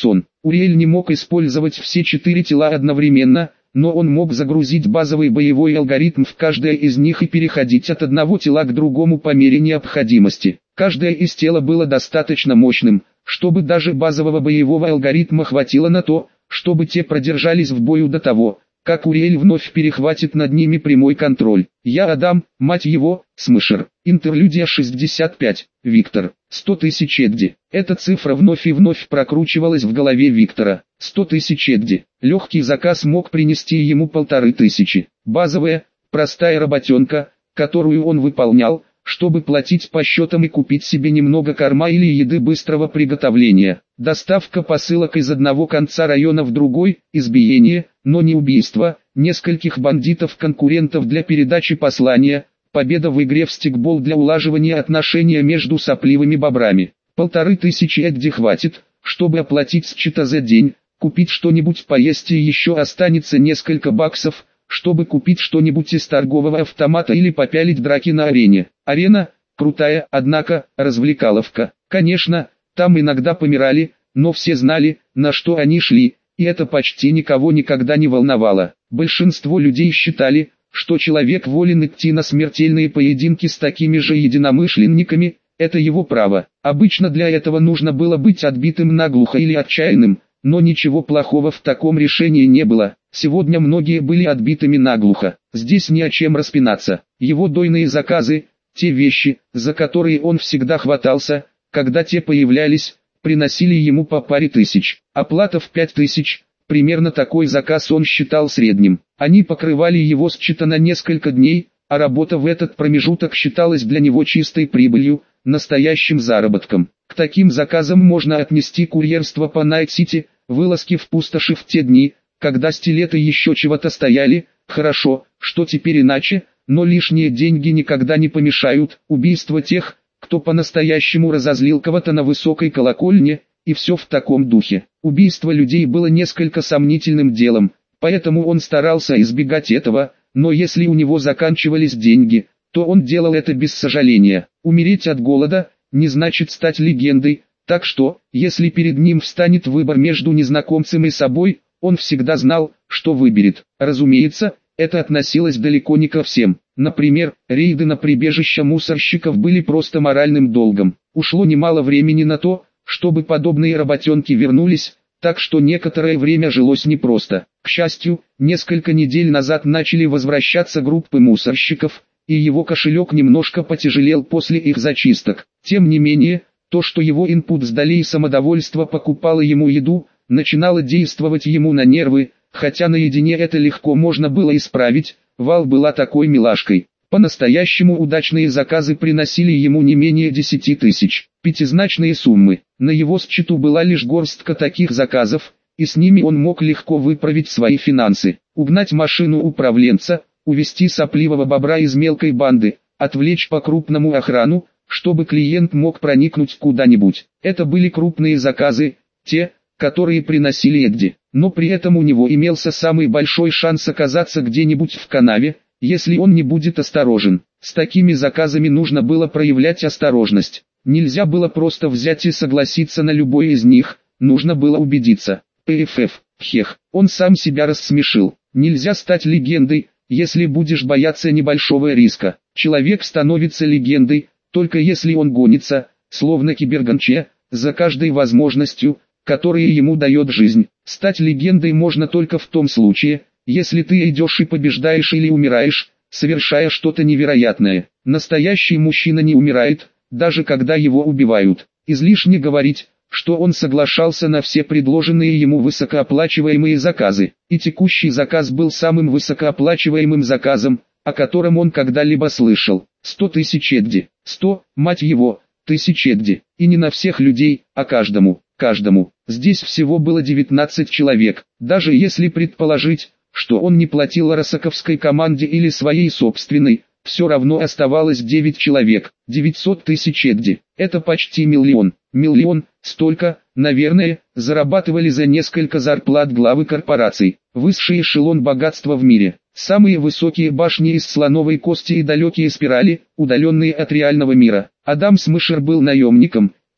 Уриэль не мог использовать все 4 тела одновременно, но он мог загрузить базовый боевой алгоритм в каждое из них и переходить от одного тела к другому по мере необходимости. Каждое из тела было достаточно мощным, чтобы даже базового боевого алгоритма хватило на то, чтобы те продержались в бою до того, как Уриэль вновь перехватит над ними прямой контроль. Я Адам, мать его, Смышер. Интерлюдия 65. Виктор. 100 тысяч Эдди. Эта цифра вновь и вновь прокручивалась в голове Виктора. 100 тысяч Эдди. Легкий заказ мог принести ему 1500. Базовая, простая работенка, которую он выполнял, чтобы платить по счетам и купить себе немного корма или еды быстрого приготовления. Доставка посылок из одного конца района в другой, избиение, но не убийство, нескольких бандитов-конкурентов для передачи послания, победа в игре в стикбол для улаживания отношений между сопливыми бобрами. 1500 Эдди хватит, чтобы оплатить счета за день, купить что-нибудь поесть и еще останется несколько баксов, чтобы купить что-нибудь из торгового автомата или попялить драки на арене. Арена, крутая, однако, развлекаловка. Конечно, там иногда помирали, но все знали, на что они шли, и это почти никого никогда не волновало. Большинство людей считали, что человек волен идти на смертельные поединки с такими же единомышленниками, это его право. Обычно для этого нужно было быть отбитым наглухо или отчаянным, но ничего плохого в таком решении не было. Сегодня многие были отбитыми наглухо. Здесь не о чем распинаться. Его дойные заказы, те вещи, за которые он всегда хватался, когда те появлялись, приносили ему по паре тысяч. Оплата в 5000, примерно такой заказ он считал средним. Они покрывали его счета на несколько дней, а работа в этот промежуток считалась для него чистой прибылью, настоящим заработком. К таким заказам можно отнести курьерство по Найт-Сити, вылазки в пустоши в те дни, когда стилеты еще чего-то стояли. Хорошо, что теперь иначе, но лишние деньги никогда не помешают. Убийство тех, кто по-настоящему разозлил кого-то на высокой колокольне, и все в таком духе. Убийство людей было несколько сомнительным делом, поэтому он старался избегать этого, но если у него заканчивались деньги, то он делал это без сожаления. Умереть от голода не значит стать легендой, так что, если перед ним встанет выбор между незнакомцем и собой, он всегда знал, что выберет. Разумеется, это относилось далеко не ко всем. Например, рейды на прибежища мусорщиков были просто моральным долгом. Ушло немало времени на то, чтобы подобные работенки вернулись, так что некоторое время жилось непросто. К счастью, несколько недель назад начали возвращаться группы мусорщиков, и его кошелек немножко потяжелел после их зачисток. Тем не менее, то, что его инпут сдали и самодовольство покупало ему еду, начинало действовать ему на нервы, хотя наедине это легко можно было исправить. Вал была такой милашкой. По-настоящему удачные заказы приносили ему не менее 10 тысяч. Пятизначные суммы. На его счету была лишь горстка таких заказов, и с ними он мог легко выправить свои финансы. Угнать машину управленца, увести сопливого бобра из мелкой банды, отвлечь по-крупному охрану, чтобы клиент мог проникнуть куда-нибудь. Это были крупные заказы, те, которые приносили Эдди. Но при этом у него имелся самый большой шанс оказаться где-нибудь в канаве, если он не будет осторожен. С такими заказами нужно было проявлять осторожность. Нельзя было просто взять и согласиться на любой из них, нужно было убедиться. ПФФ, хех, он сам себя рассмешил. Нельзя стать легендой, если будешь бояться небольшого риска. Человек становится легендой, только если он гонится, словно кибергонче, за каждой возможностью, которая ему дает жизнь. Стать легендой можно только в том случае, если ты идешь и побеждаешь или умираешь, совершая что-то невероятное. Настоящий мужчина не умирает, даже когда его убивают. Излишне говорить, что он соглашался на все предложенные ему высокооплачиваемые заказы. И текущий заказ был самым высокооплачиваемым заказом, о котором он когда-либо слышал. 100 тысяч Эдди. 100, мать его, тысяч Эдди. И не на всех людей, а каждому. Здесь всего было 19 человек. Даже если предположить, что он не платил росаковской команде или своей собственной, все равно оставалось 9 человек. 900 тысяч Эдди. Это почти миллион. Столько, наверное, зарабатывали за несколько зарплат главы корпораций. Высший эшелон богатства в мире. Самые высокие башни из слоновой кости и далекие спирали, удаленные от реального мира. Адам Смышер был наемником,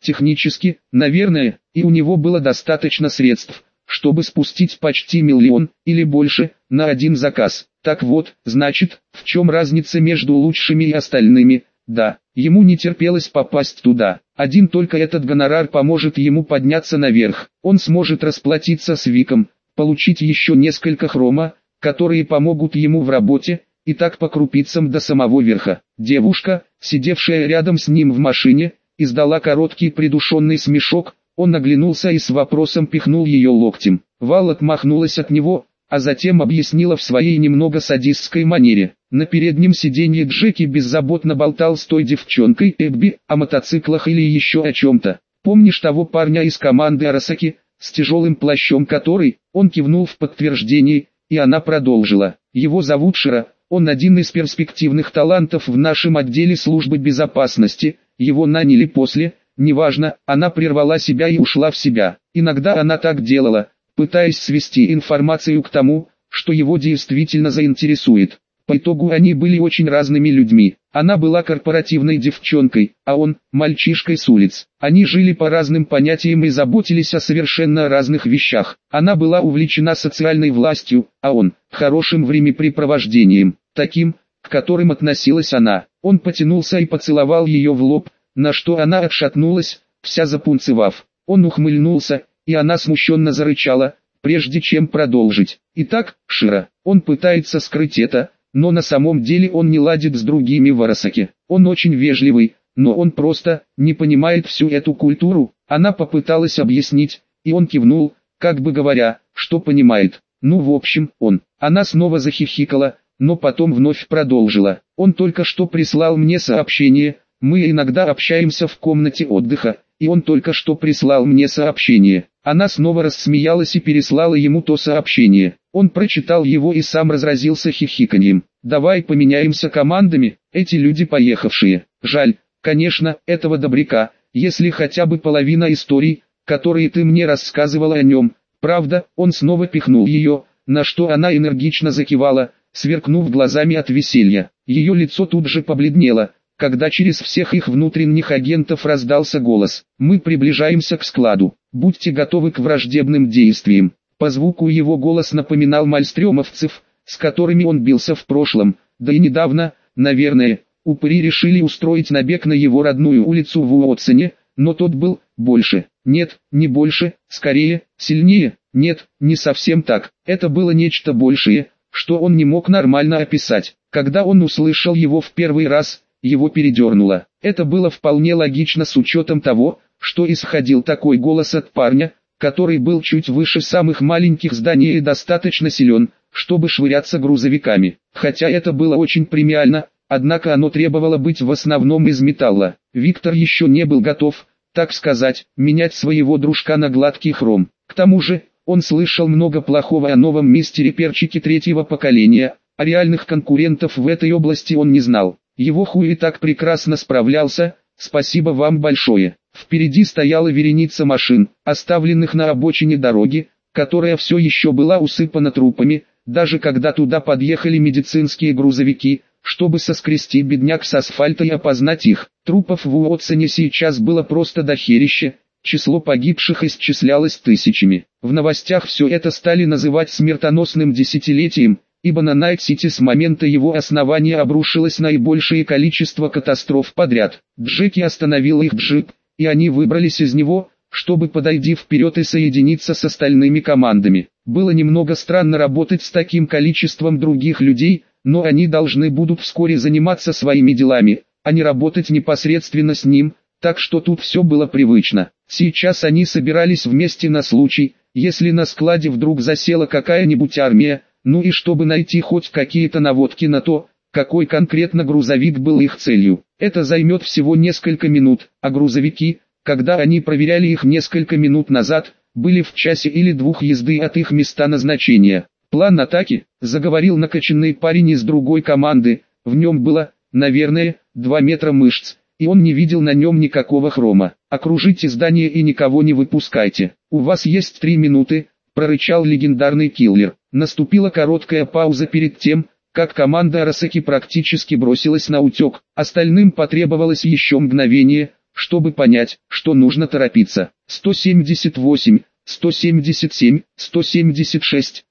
Технически, наверное, и у него было достаточно средств, чтобы спустить почти 1 миллион, или больше, на один заказ. Так вот, значит, в чем разница между лучшими и остальными? Да, ему не терпелось попасть туда. Один только этот гонорар поможет ему подняться наверх. Он сможет расплатиться с Виком, получить еще несколько хрома, которые помогут ему в работе, и так по крупицам до самого верха. Девушка, сидевшая рядом с ним в машине, издала короткий придушенный смешок. Он оглянулся и с вопросом пихнул ее локтем. Вал отмахнулась от него, а затем объяснила в своей немного садистской манере. На переднем сиденье Джеки беззаботно болтал с той девчонкой Эбби о мотоциклах или еще о чем-то. «Помнишь того парня из команды Арасаки, с тяжелым плащом который?» Он кивнул в подтверждение, и она продолжила. «Его зовут Шира, он один из перспективных талантов в нашем отделе службы безопасности, его наняли после...» Неважно, она прервала себя и ушла в себя. Иногда она так делала, пытаясь свести информацию к тому, что его действительно заинтересует. По итогу они были очень разными людьми. Она была корпоративной девчонкой, а он – мальчишкой с улиц. Они жили по разным понятиям и заботились о совершенно разных вещах. Она была увлечена социальной властью, а он – хорошим времяпрепровождением, таким, к которым относилась она. Он потянулся и поцеловал ее в лоб, на что она отшатнулась, вся запунцевав. Он ухмыльнулся, и она смущенно зарычала, прежде чем продолжить. «Итак, Шира, он пытается скрыть это, но на самом деле он не ладит с другими в Арасаке. Он очень вежливый, но он просто не понимает всю эту культуру». Она попыталась объяснить, и он кивнул, как бы говоря, что понимает. «Ну в общем, он...» Она снова захихикала, но потом вновь продолжила. «Он только что прислал мне сообщение. Мы иногда общаемся в комнате отдыха, и он только что прислал мне сообщение». Она снова рассмеялась и переслала ему то сообщение. Он прочитал его и сам разразился хихиканьем. «Давай поменяемся командами, эти люди поехавшие. Жаль, конечно, этого добряка, если хотя бы половина историй, которые ты мне рассказывала о нем. Правда?» Он снова пихнул ее, на что она энергично закивала, сверкнув глазами от веселья. Ее лицо тут же побледнело, когда через всех их внутренних агентов раздался голос. «Мы приближаемся к складу. Будьте готовы к враждебным действиям». По звуку его голос напоминал мальстрёмовцев, с которыми он бился в прошлом, да и недавно, наверное, упыри решили устроить набег на его родную улицу в Уотсоне, но тот был больше. Нет, не больше, скорее, сильнее. Нет, не совсем так. Это было нечто большее, что он не мог нормально описать. Когда он услышал его в первый раз, его передернуло. Это было вполне логично с учетом того, что исходил такой голос от парня, который был чуть выше самых маленьких зданий и достаточно силен, чтобы швыряться грузовиками. Хотя это было очень премиально, однако оно требовало быть в основном из металла. Виктор еще не был готов, так сказать, менять своего дружка на гладкий хром. К тому же, он слышал много плохого о новом мистере Перчике третьего поколения, а реальных конкурентов в этой области он не знал. Его хуй и так прекрасно справлялся, спасибо вам большое. Впереди стояла вереница машин, оставленных на обочине дороги, которая все еще была усыпана трупами, даже когда туда подъехали медицинские грузовики, чтобы соскрести бедняк с асфальта и опознать их. Трупов в Уотсоне сейчас было просто дохерища, число погибших исчислялось тысячами. В новостях все это стали называть смертоносным десятилетием, ибо на Найт-Сити с момента его основания обрушилось наибольшее количество катастроф подряд. Джеки остановил их джип, и они выбрались из него, чтобы подойти вперед и соединиться с остальными командами. Было немного странно работать с таким количеством других людей, но они должны будут вскоре заниматься своими делами, а не работать непосредственно с ним, так что тут все было привычно. Сейчас они собирались вместе на случай, если на складе вдруг засела какая-нибудь армия, ну и чтобы найти хоть какие-то наводки на то, какой конкретно грузовик был их целью. Это займет всего несколько минут, а грузовики, когда они проверяли их несколько минут назад, были в часе или двух езды от их места назначения. «План атаки», — заговорил накачанный парень из другой команды, в нем было, наверное, 2 метра мышц, и он не видел на нем никакого хрома. «Окружите здание и никого не выпускайте. У вас есть 3 минуты», — прорычал легендарный киллер. Наступила короткая пауза перед тем, как команда Арасаки практически бросилась на утек. Остальным потребовалось еще мгновение, чтобы понять, что нужно торопиться. 178, 177, 176,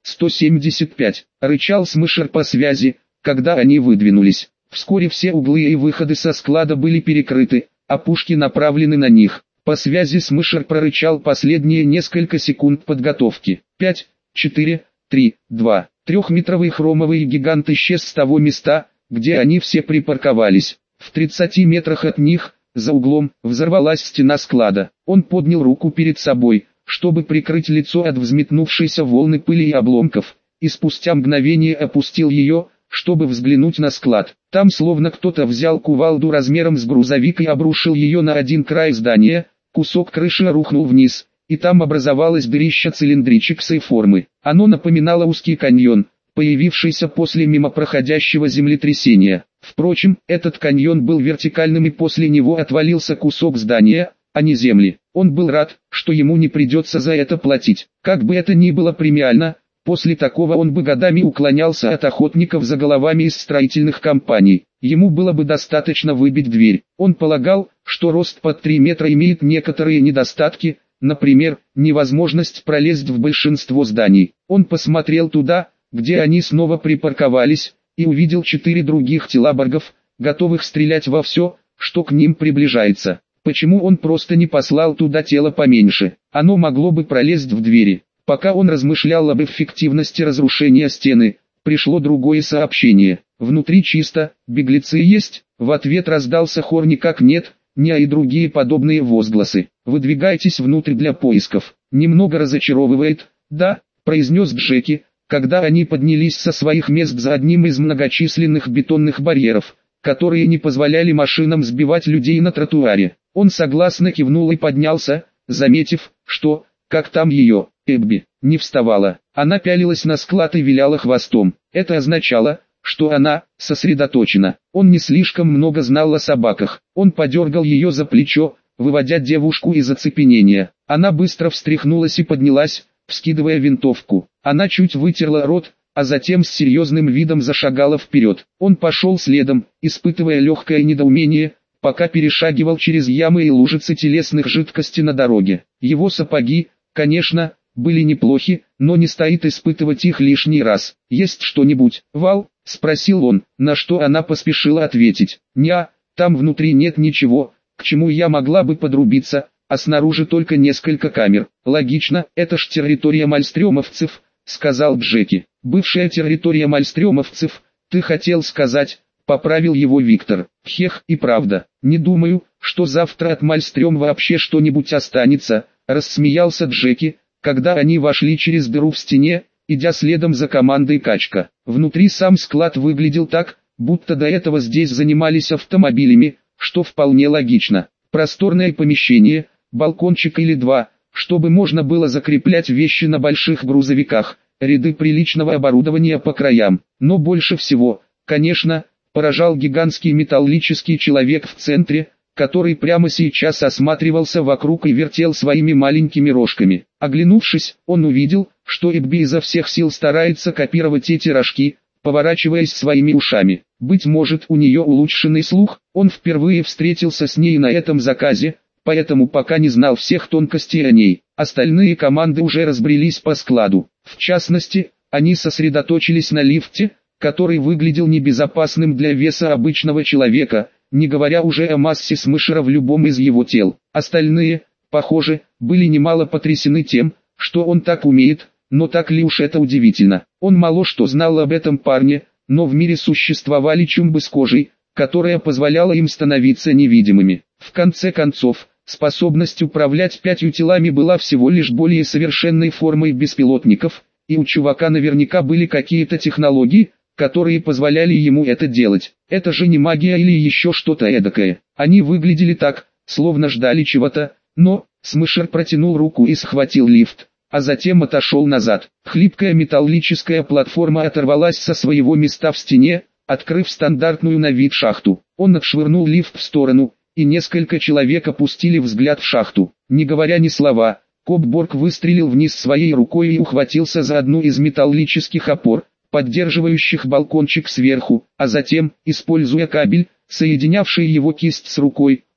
175. Рычал Смешер по связи, когда они выдвинулись. Вскоре все углы и выходы со склада были перекрыты, а пушки направлены на них. По связи Смешер прорычал последние несколько секунд подготовки. 5, 4, 3, 2. Трехметровый хромовый гигант исчез с того места, где они все припарковались. В 30 метрах от них, за углом, взорвалась стена склада. Он поднял руку перед собой, чтобы прикрыть лицо от взметнувшейся волны пыли и обломков, и спустя мгновение опустил ее, чтобы взглянуть на склад. Там словно кто-то взял кувалду размером с грузовик и обрушил ее на один край здания, кусок крыши рухнул вниз, и там образовалось дырище цилиндрической формы. Оно напоминало узкий каньон, появившийся после мимо проходящего землетрясения. Впрочем, этот каньон был вертикальным и после него отвалился кусок здания, а не земли. Он был рад, что ему не придется за это платить. Как бы это ни было премиально, после такого он бы годами уклонялся от охотников за головами из строительных компаний. Ему было бы достаточно выбить дверь. Он полагал, что рост под 3 метра имеет некоторые недостатки, например, невозможность пролезть в большинство зданий. Он посмотрел туда, где они снова припарковались, и увидел 4 других телаборгов, готовых стрелять во все, что к ним приближается. Почему он просто не послал туда тело поменьше? Оно могло бы пролезть в двери. Пока он размышлял об эффективности разрушения стены, пришло другое сообщение. Внутри чисто, беглецы есть? В ответ раздался хор никак нет, не и другие подобные возгласы. Выдвигайтесь внутрь для поисков. Немного разочаровывает, да, произнес Джеки, когда они поднялись со своих мест за одним из многочисленных бетонных барьеров, которые не позволяли машинам сбивать людей на тротуаре. Он согласно кивнул и поднялся, заметив, что, как там ее, Эбби, не вставала. Она пялилась на склад и виляла хвостом. Это означало, что она сосредоточена. Он не слишком много знал о собаках. Он подергал ее за плечо, выводя девушку из оцепенения. Она быстро встряхнулась и поднялась, вскидывая винтовку. Она чуть вытерла рот, а затем с серьезным видом зашагала вперед. Он пошел следом, испытывая легкое недоумение, пока перешагивал через ямы и лужицы телесных жидкостей на дороге. Его сапоги, конечно, были неплохи, но не стоит испытывать их лишний раз. «Есть что-нибудь, Вал?» — спросил он, на что она поспешила ответить. «Ня, там внутри нет ничего, к чему я могла бы подрубиться, а снаружи только несколько камер». «Логично, это ж территория мальстрёмовцев», — сказал Джеки. «Бывшая территория мальстрёмовцев, ты хотел сказать», — поправил его Виктор. «Хех, и правда, не думаю, что завтра от Мальстрём вообще что-нибудь останется», — рассмеялся Джеки, когда они вошли через дыру в стене, идя следом за командой Качка. Внутри сам склад выглядел так, будто до этого здесь занимались автомобилями, что вполне логично. Просторное помещение, балкончик или два, чтобы можно было закреплять вещи на больших грузовиках, ряды приличного оборудования по краям. Но больше всего, конечно, поражал гигантский металлический человек в центре, который прямо сейчас осматривался вокруг и вертел своими маленькими рожками. Оглянувшись, он увидел, что Эбби изо всех сил старается копировать эти рожки, поворачиваясь своими ушами. Быть может, у нее улучшенный слух, он впервые встретился с ней на этом заказе, поэтому пока не знал всех тонкостей о ней. Остальные команды уже разбрелись по складу. В частности, они сосредоточились на лифте, который выглядел небезопасным для веса обычного человека, не говоря уже о массе Смешера в любом из его тел. Остальные, похоже, были немало потрясены тем, что он так умеет, но так ли уж это удивительно. Он мало что знал об этом парне, но в мире существовали чумбы с кожей, которая позволяла им становиться невидимыми. В конце концов, способность управлять 5 телами была всего лишь более совершенной формой беспилотников, и у чувака наверняка были какие-то технологии, которые позволяли ему это делать. Это же не магия или еще что-то эдакое. Они выглядели так, словно ждали чего-то, но Смешер протянул руку и схватил лифт, а затем отошел назад. Хлипкая металлическая платформа оторвалась со своего места в стене, открыв стандартную на вид шахту. Он отшвырнул лифт в сторону, и несколько человек опустили взгляд в шахту. Не говоря ни слова, Кобборг выстрелил вниз своей рукой и ухватился за одну из металлических опор, поддерживающих балкончик сверху, а затем, используя кабель, соединявший его кисть с рукой,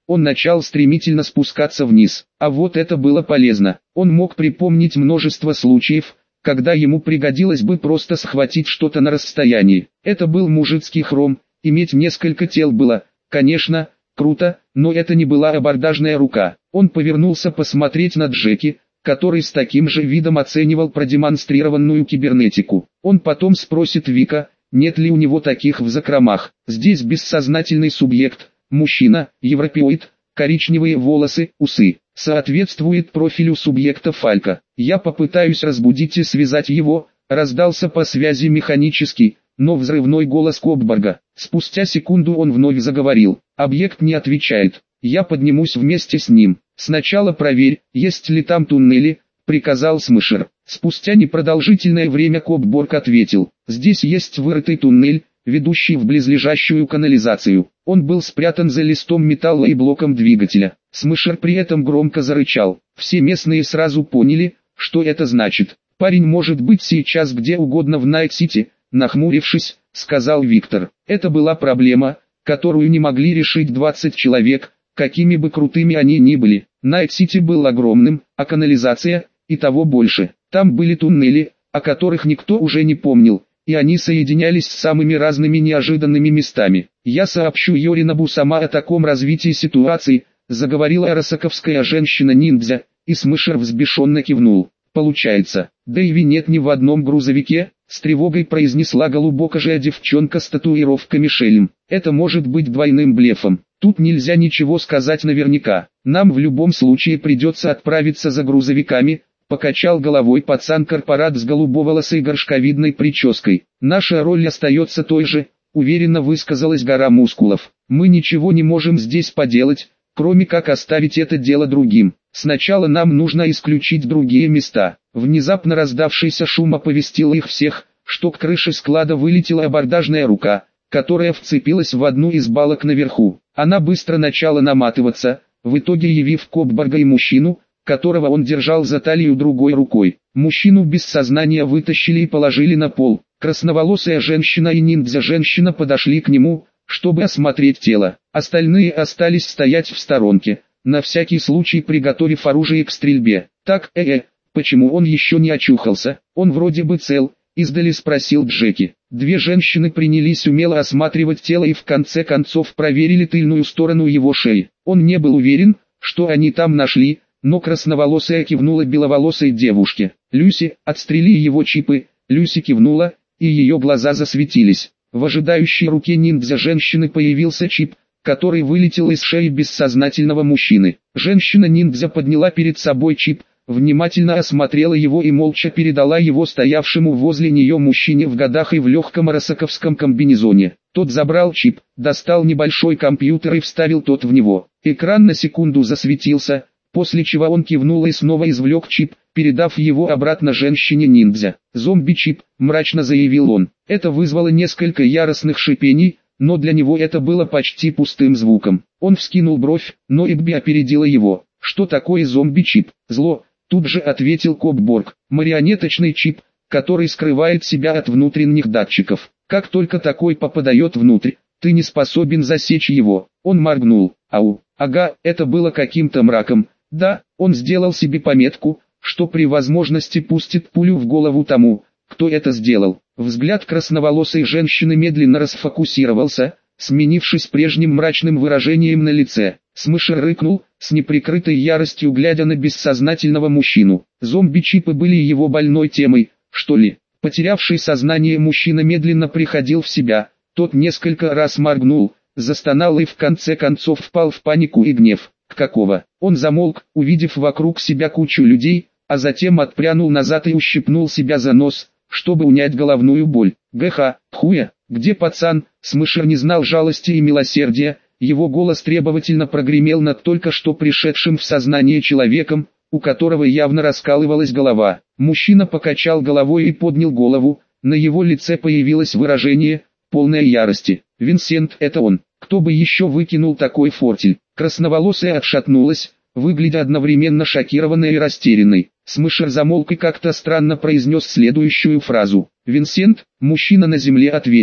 Он начал стремительно спускаться вниз. А вот это было полезно. Он мог припомнить множество случаев, когда ему пригодилось бы просто схватить что-то на расстоянии. Это был мужицкий хром, иметь несколько тел было, конечно, круто, но это не была абордажная рука. Он повернулся посмотреть на Джеки, который с таким же видом оценивал продемонстрированную кибернетику. Он потом спросит Вика, нет ли у него таких в закромах. Здесь бессознательный субъект, мужчина, европеоид, коричневые волосы, усы. Соответствует профилю субъекта Фалька. Я попытаюсь разбудить и связать его, раздался по связи механический, но взрывной голос Кобборга. Спустя секунду он вновь заговорил. Объект не отвечает. Я поднимусь вместе с ним. Сначала проверь, есть ли там туннели, приказал Смышер. Спустя непродолжительное время Кобборг ответил. Здесь есть вырытый туннель, ведущий в близлежащую канализацию. Он был спрятан за листом металла и блоком двигателя. Смышер при этом громко зарычал. Все местные сразу поняли, что это значит. Парень может быть сейчас где угодно в Найт-Сити, нахмурившись, сказал Виктор. Это была проблема, которую не могли решить 20 человек, какими бы крутыми они ни были. Найт-Сити был огромным, а канализация и того больше. Там были туннели, о которых никто уже не помнил, и они соединялись с самыми разными неожиданными местами. Я сообщу Йоринобу сама о таком развитии ситуации, заговорила росаковская женщина-ниндзя, и Смышер взбешенно кивнул. Получается, Дэйви нет ни в одном грузовике, с тревогой произнесла голубокожая девчонка с татуировками Шельм. Это может быть двойным блефом. Тут нельзя ничего сказать наверняка. Нам в любом случае придется отправиться за грузовиками, покачал головой пацан-корпорат с голубоволосой горшковидной прической. Наша роль остается той же, уверенно высказалась гора мускулов. Мы ничего не можем здесь поделать, кроме как оставить это дело другим. Сначала нам нужно исключить другие места. Внезапно раздавшийся шум оповестил их всех, что к крыше склада вылетела абордажная рука, которая вцепилась в одну из балок наверху. Она быстро начала наматываться, в итоге явив Кобборга и мужчину, которого он держал за талию другой рукой. Мужчину без сознания вытащили и положили на пол. Красноволосая женщина и ниндзя-женщина подошли к нему, чтобы осмотреть тело. Остальные остались стоять в сторонке, на всякий случай приготовив оружие к стрельбе. Так, почему он еще не очухался? Он вроде бы цел, издали спросил Джеки. Две женщины принялись умело осматривать тело и в конце концов проверили тыльную сторону его шеи. Он не был уверен, что они там нашли, но красноволосая кивнула беловолосой девушке. «Люси, отстрели его чипы». Люси кивнула, и ее глаза засветились. В ожидающей руке ниндзя-женщины появился чип, который вылетел из шеи бессознательного мужчины. Женщина-ниндзя подняла перед собой чип, внимательно осмотрела его и молча передала его стоявшему возле нее мужчине в годах и в легком росаковском комбинезоне. Тот забрал чип, достал небольшой компьютер и вставил тот в него. Экран на секунду засветился, после чего он кивнул и снова извлек чип, передав его обратно женщине-ниндзя. «Зомби-чип», мрачно заявил он. Это вызвало несколько яростных шипений, но для него это было почти пустым звуком. Он вскинул бровь, но Игби опередила его. «Что такое зомби-чип?» «Зло», тут же ответил Кобборг. «Марионеточный чип, который скрывает себя от внутренних датчиков. Как только такой попадает внутрь, ты не способен засечь его». Он моргнул. «Ау, ага, это было каким-то мраком». Да, он сделал себе пометку, что при возможности пустит пулю в голову тому, кто это сделал. Взгляд красноволосой женщины медленно расфокусировался, сменившись прежним мрачным выражением на лице. Смышер рыкнул, с неприкрытой яростью глядя на бессознательного мужчину. Зомби-чипы были его больной темой, что ли? Потерявший сознание мужчина медленно приходил в себя. Тот несколько раз моргнул, застонал и в конце концов впал в панику и гнев. Какого? Он замолк, увидев вокруг себя кучу людей, а затем отпрянул назад и ущипнул себя за нос, чтобы унять головную боль. «Г.Х. Хуя, где пацан?» Смышер не знал жалости и милосердия, его голос требовательно прогремел над только что пришедшим в сознание человеком, у которого явно раскалывалась голова. Мужчина покачал головой и поднял голову, на его лице появилось выражение, полное ярости. «Винсент, это он. Кто бы еще выкинул такой фортель?» Красноволосая отшатнулась, выглядя одновременно шокированной и растерянной. Смышер замолк и как-то странно произнес следующую фразу. «Винсент?» Мужчина на земле ответил.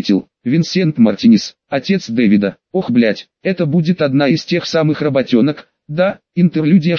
Винсент Мартинес, отец Дэвида. Ох, блять, это будет одна из тех самых работенок. Да, интерлюдия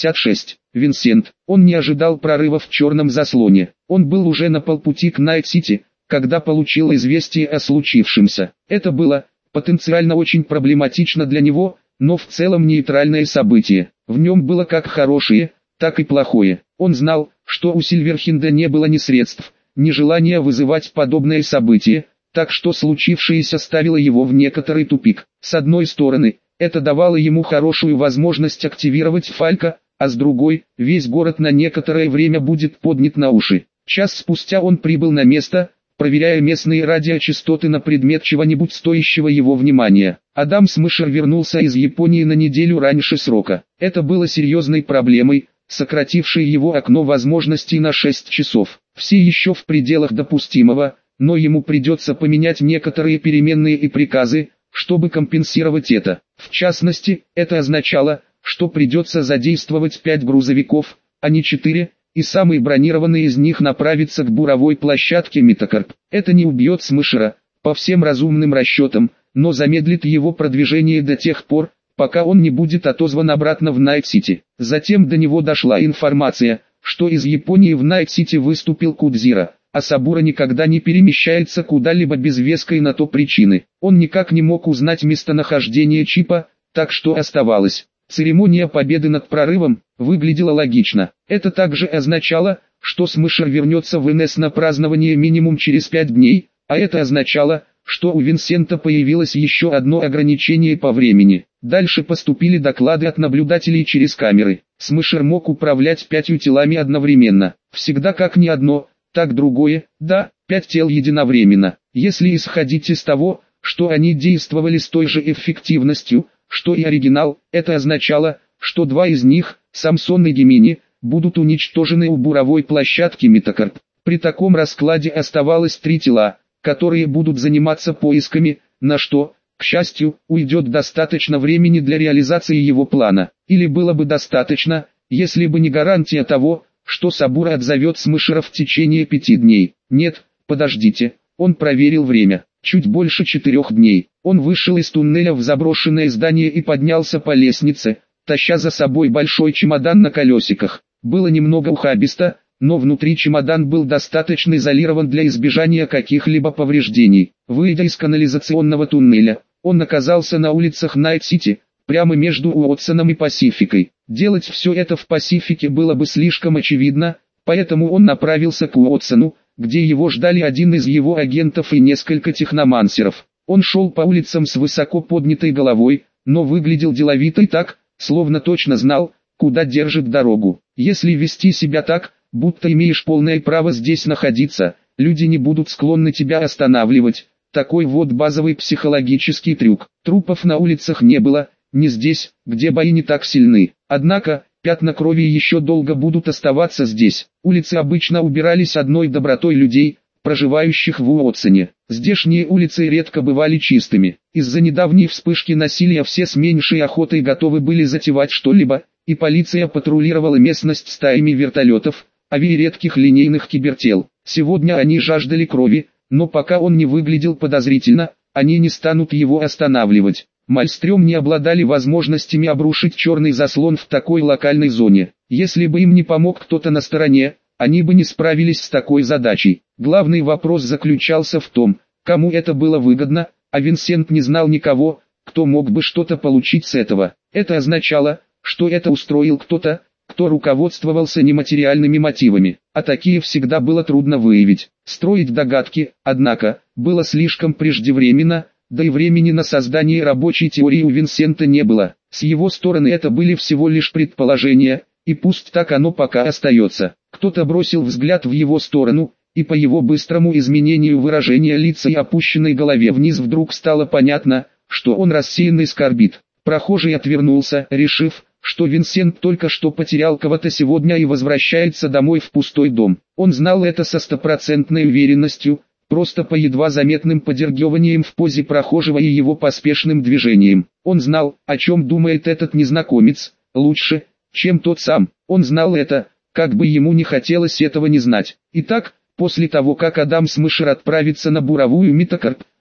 66. Винсент, он не ожидал прорыва в черном заслоне. Он был уже на полпути к Найт-Сити, когда получил известие о случившемся. Это было потенциально очень проблематично для него, но в целом нейтральное событие. В нем было как хорошее, так и плохое. Он знал, что у Сильверхинда не было ни средств, ни желания вызывать подобное событие, так что случившееся ставило его в некоторый тупик. С одной стороны, это давало ему хорошую возможность активировать Фалька, а с другой, весь город на некоторое время будет поднят на уши. Час спустя он прибыл на место, проверяя местные радиочастоты на предмет чего-нибудь стоящего его внимания. Адам Смышер вернулся из Японии на неделю раньше срока. Это было серьезной проблемой, сократившей его окно возможностей на 6 часов. Все еще в пределах допустимого, но ему придется поменять некоторые переменные и приказы, чтобы компенсировать это. В частности, это означало, что придется задействовать 5 грузовиков, а не 4, и самый бронированный из них направится к буровой площадке Метакорп. Это не убьет Смышера, по всем разумным расчетам, но замедлит его продвижение до тех пор, пока он не будет отозван обратно в Найт-Сити. Затем до него дошла информация, что из Японии в Найт-Сити выступил Кудзира, а Сабура никогда не перемещается куда-либо без веской на то причины. Он никак не мог узнать местонахождение чипа, так что оставалось. Церемония победы над прорывом выглядела логично. Это также означало, что Смышер вернется в НС на празднование минимум через 5 дней, а это означало, что у Винсента появилось еще одно ограничение по времени. Дальше поступили доклады от наблюдателей через камеры. Смышер мог управлять 5 телами одновременно. Всегда как не одно, так другое, да, 5 тел единовременно. Если исходить из того, что они действовали с той же эффективностью, что и оригинал, это означало, что 2 из них, Самсон и Гемини, будут уничтожены у буровой площадки Метакорп. При таком раскладе оставалось 3 тела, которые будут заниматься поисками, на что, к счастью, уйдет достаточно времени для реализации его плана. Или было бы достаточно, если бы не гарантия того, что Сабура отзовет Смышера в течение 5 дней. Нет, подождите, он проверил время. Чуть больше 4 дней. Он вышел из туннеля в заброшенное здание и поднялся по лестнице, таща за собой большой чемодан на колесиках. Было немного ухабисто, но внутри чемодан был достаточно изолирован для избежания каких-либо повреждений. Выйдя из канализационного туннеля, он оказался на улицах Найт-Сити, прямо между Уотсоном и Пасификой. Делать все это в Пасифике было бы слишком очевидно, поэтому он направился к Уотсону, где его ждали один из его агентов и несколько техномансеров. Он шел по улицам с высоко поднятой головой, но выглядел деловито и так, словно точно знал, куда держит дорогу. Если вести себя так, будто имеешь полное право здесь находиться, люди не будут склонны тебя останавливать. Такой вот базовый психологический трюк. Трупов на улицах не было, не здесь, где бои не так сильны. Однако, пятна крови еще долго будут оставаться здесь. Улицы обычно убирались одной добротой людей, проживающих в Уотсоне. Здешние улицы редко бывали чистыми. Из-за недавней вспышки насилия все с меньшей охотой готовы были затевать что-либо, и полиция патрулировала местность стаями вертолетов, авиаредких линейных кибертел. Сегодня они жаждали крови, но пока он не выглядел подозрительно, они не станут его останавливать. Мальстрём не обладали возможностями обрушить черный заслон в такой локальной зоне. Если бы им не помог кто-то на стороне, они бы не справились с такой задачей. Главный вопрос заключался в том, кому это было выгодно, а Винсент не знал никого, кто мог бы что-то получить с этого. Это означало, что это устроил кто-то, кто руководствовался нематериальными мотивами, а такие всегда было трудно выявить. Строить догадки, однако, было слишком преждевременно, да и времени на создание рабочей теории у Винсента не было. С его стороны это были всего лишь предположения, и пусть так оно пока остается. Кто-то бросил взгляд в его сторону, и по его быстрому изменению выражения лица и опущенной голове вниз вдруг стало понятно, что он рассеянно скорбит. Прохожий отвернулся, решив, что Винсент только что потерял кого-то сегодня и возвращается домой в пустой дом. Он знал это со стопроцентной уверенностью, просто по едва заметным подергиваниям в позе прохожего и его поспешным движением. Он знал, о чем думает этот незнакомец, лучше, чем тот сам. Он знал это, как бы ему не хотелось этого не знать. Итак, после того как Адам Смышер отправится на буровую Метакорп,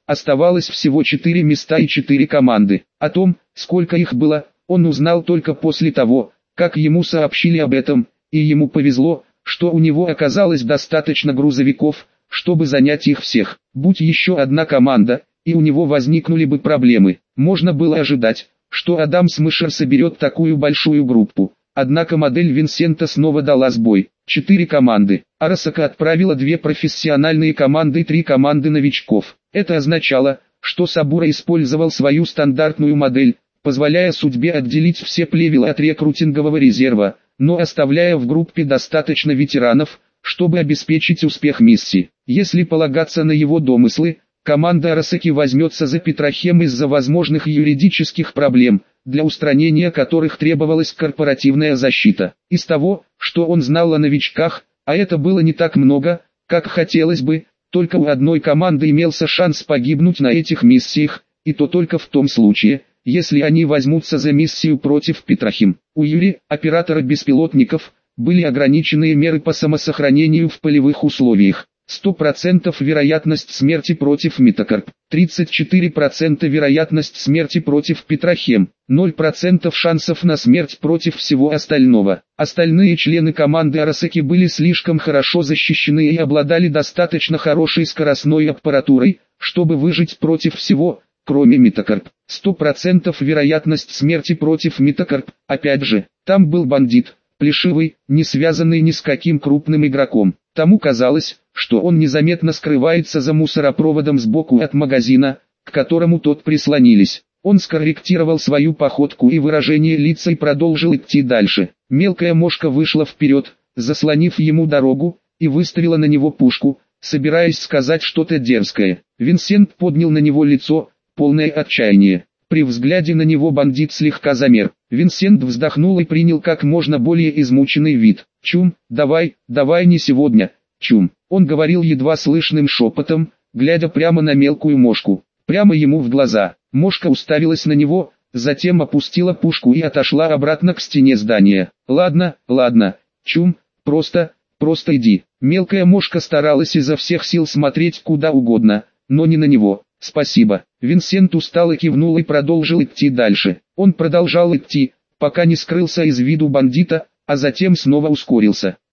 Оставалось всего 4 места и 4 команды. О том, сколько их было, он узнал только после того, как ему сообщили об этом, и ему повезло, что у него оказалось достаточно грузовиков, чтобы занять их всех. Будь еще одна команда, и у него возникнули бы проблемы. Можно было ожидать, что Адам Смешер соберет такую большую группу. Однако модель Винсента снова дала сбой. 4 команды. Арасака отправила 2 профессиональные команды и 3 команды новичков. Это означало, что Сабура использовал свою стандартную модель, позволяя судьбе отделить все плевелы от рекрутингового резерва, но оставляя в группе достаточно ветеранов, чтобы обеспечить успех миссии. Если полагаться на его домыслы, команда Арасаки возьмется за Петрохем из-за возможных юридических проблем, для устранения которых требовалась корпоративная защита. Из того, что он знал о новичках, а это было не так много, как хотелось бы, только у одной команды имелся шанс погибнуть на этих миссиях, и то только в том случае, если они возьмутся за миссию против Петрохим. У Юри, оператора беспилотников, были ограниченные меры по самосохранению в полевых условиях. 100% вероятность смерти против Митокорп, 34% вероятность смерти против Петрохем, 0% шансов на смерть против всего остального. Остальные члены команды Арасаки были слишком хорошо защищены и обладали достаточно хорошей скоростной аппаратурой, чтобы выжить против всего, кроме Митокорп. 100% вероятность смерти против Митокорп. Опять же, там был бандит, плешивый, не связанный ни с каким крупным игроком. Тому казалось, что он незаметно скрывается за мусоропроводом сбоку от магазина, к которому тот прислонились. Он скорректировал свою походку и выражение лица и продолжил идти дальше. Мелкая мошка вышла вперед, заслонив ему дорогу, и выставила на него пушку, собираясь сказать что-то дерзкое. Винсент поднял на него лицо, полное отчаяния. При взгляде на него бандит слегка замер. Винсент вздохнул и принял как можно более измученный вид. «Чум, давай не сегодня, Чум». Он говорил едва слышным шепотом, глядя прямо на мелкую мошку, прямо ему в глаза. Мошка уставилась на него, затем опустила пушку и отошла обратно к стене здания. «Ладно, Чум, просто иди». Мелкая мошка старалась изо всех сил смотреть куда угодно, но не на него. «Спасибо». Винсент устал и кивнул и продолжил идти дальше. Он продолжал идти, пока не скрылся из виду бандита, а затем снова ускорился.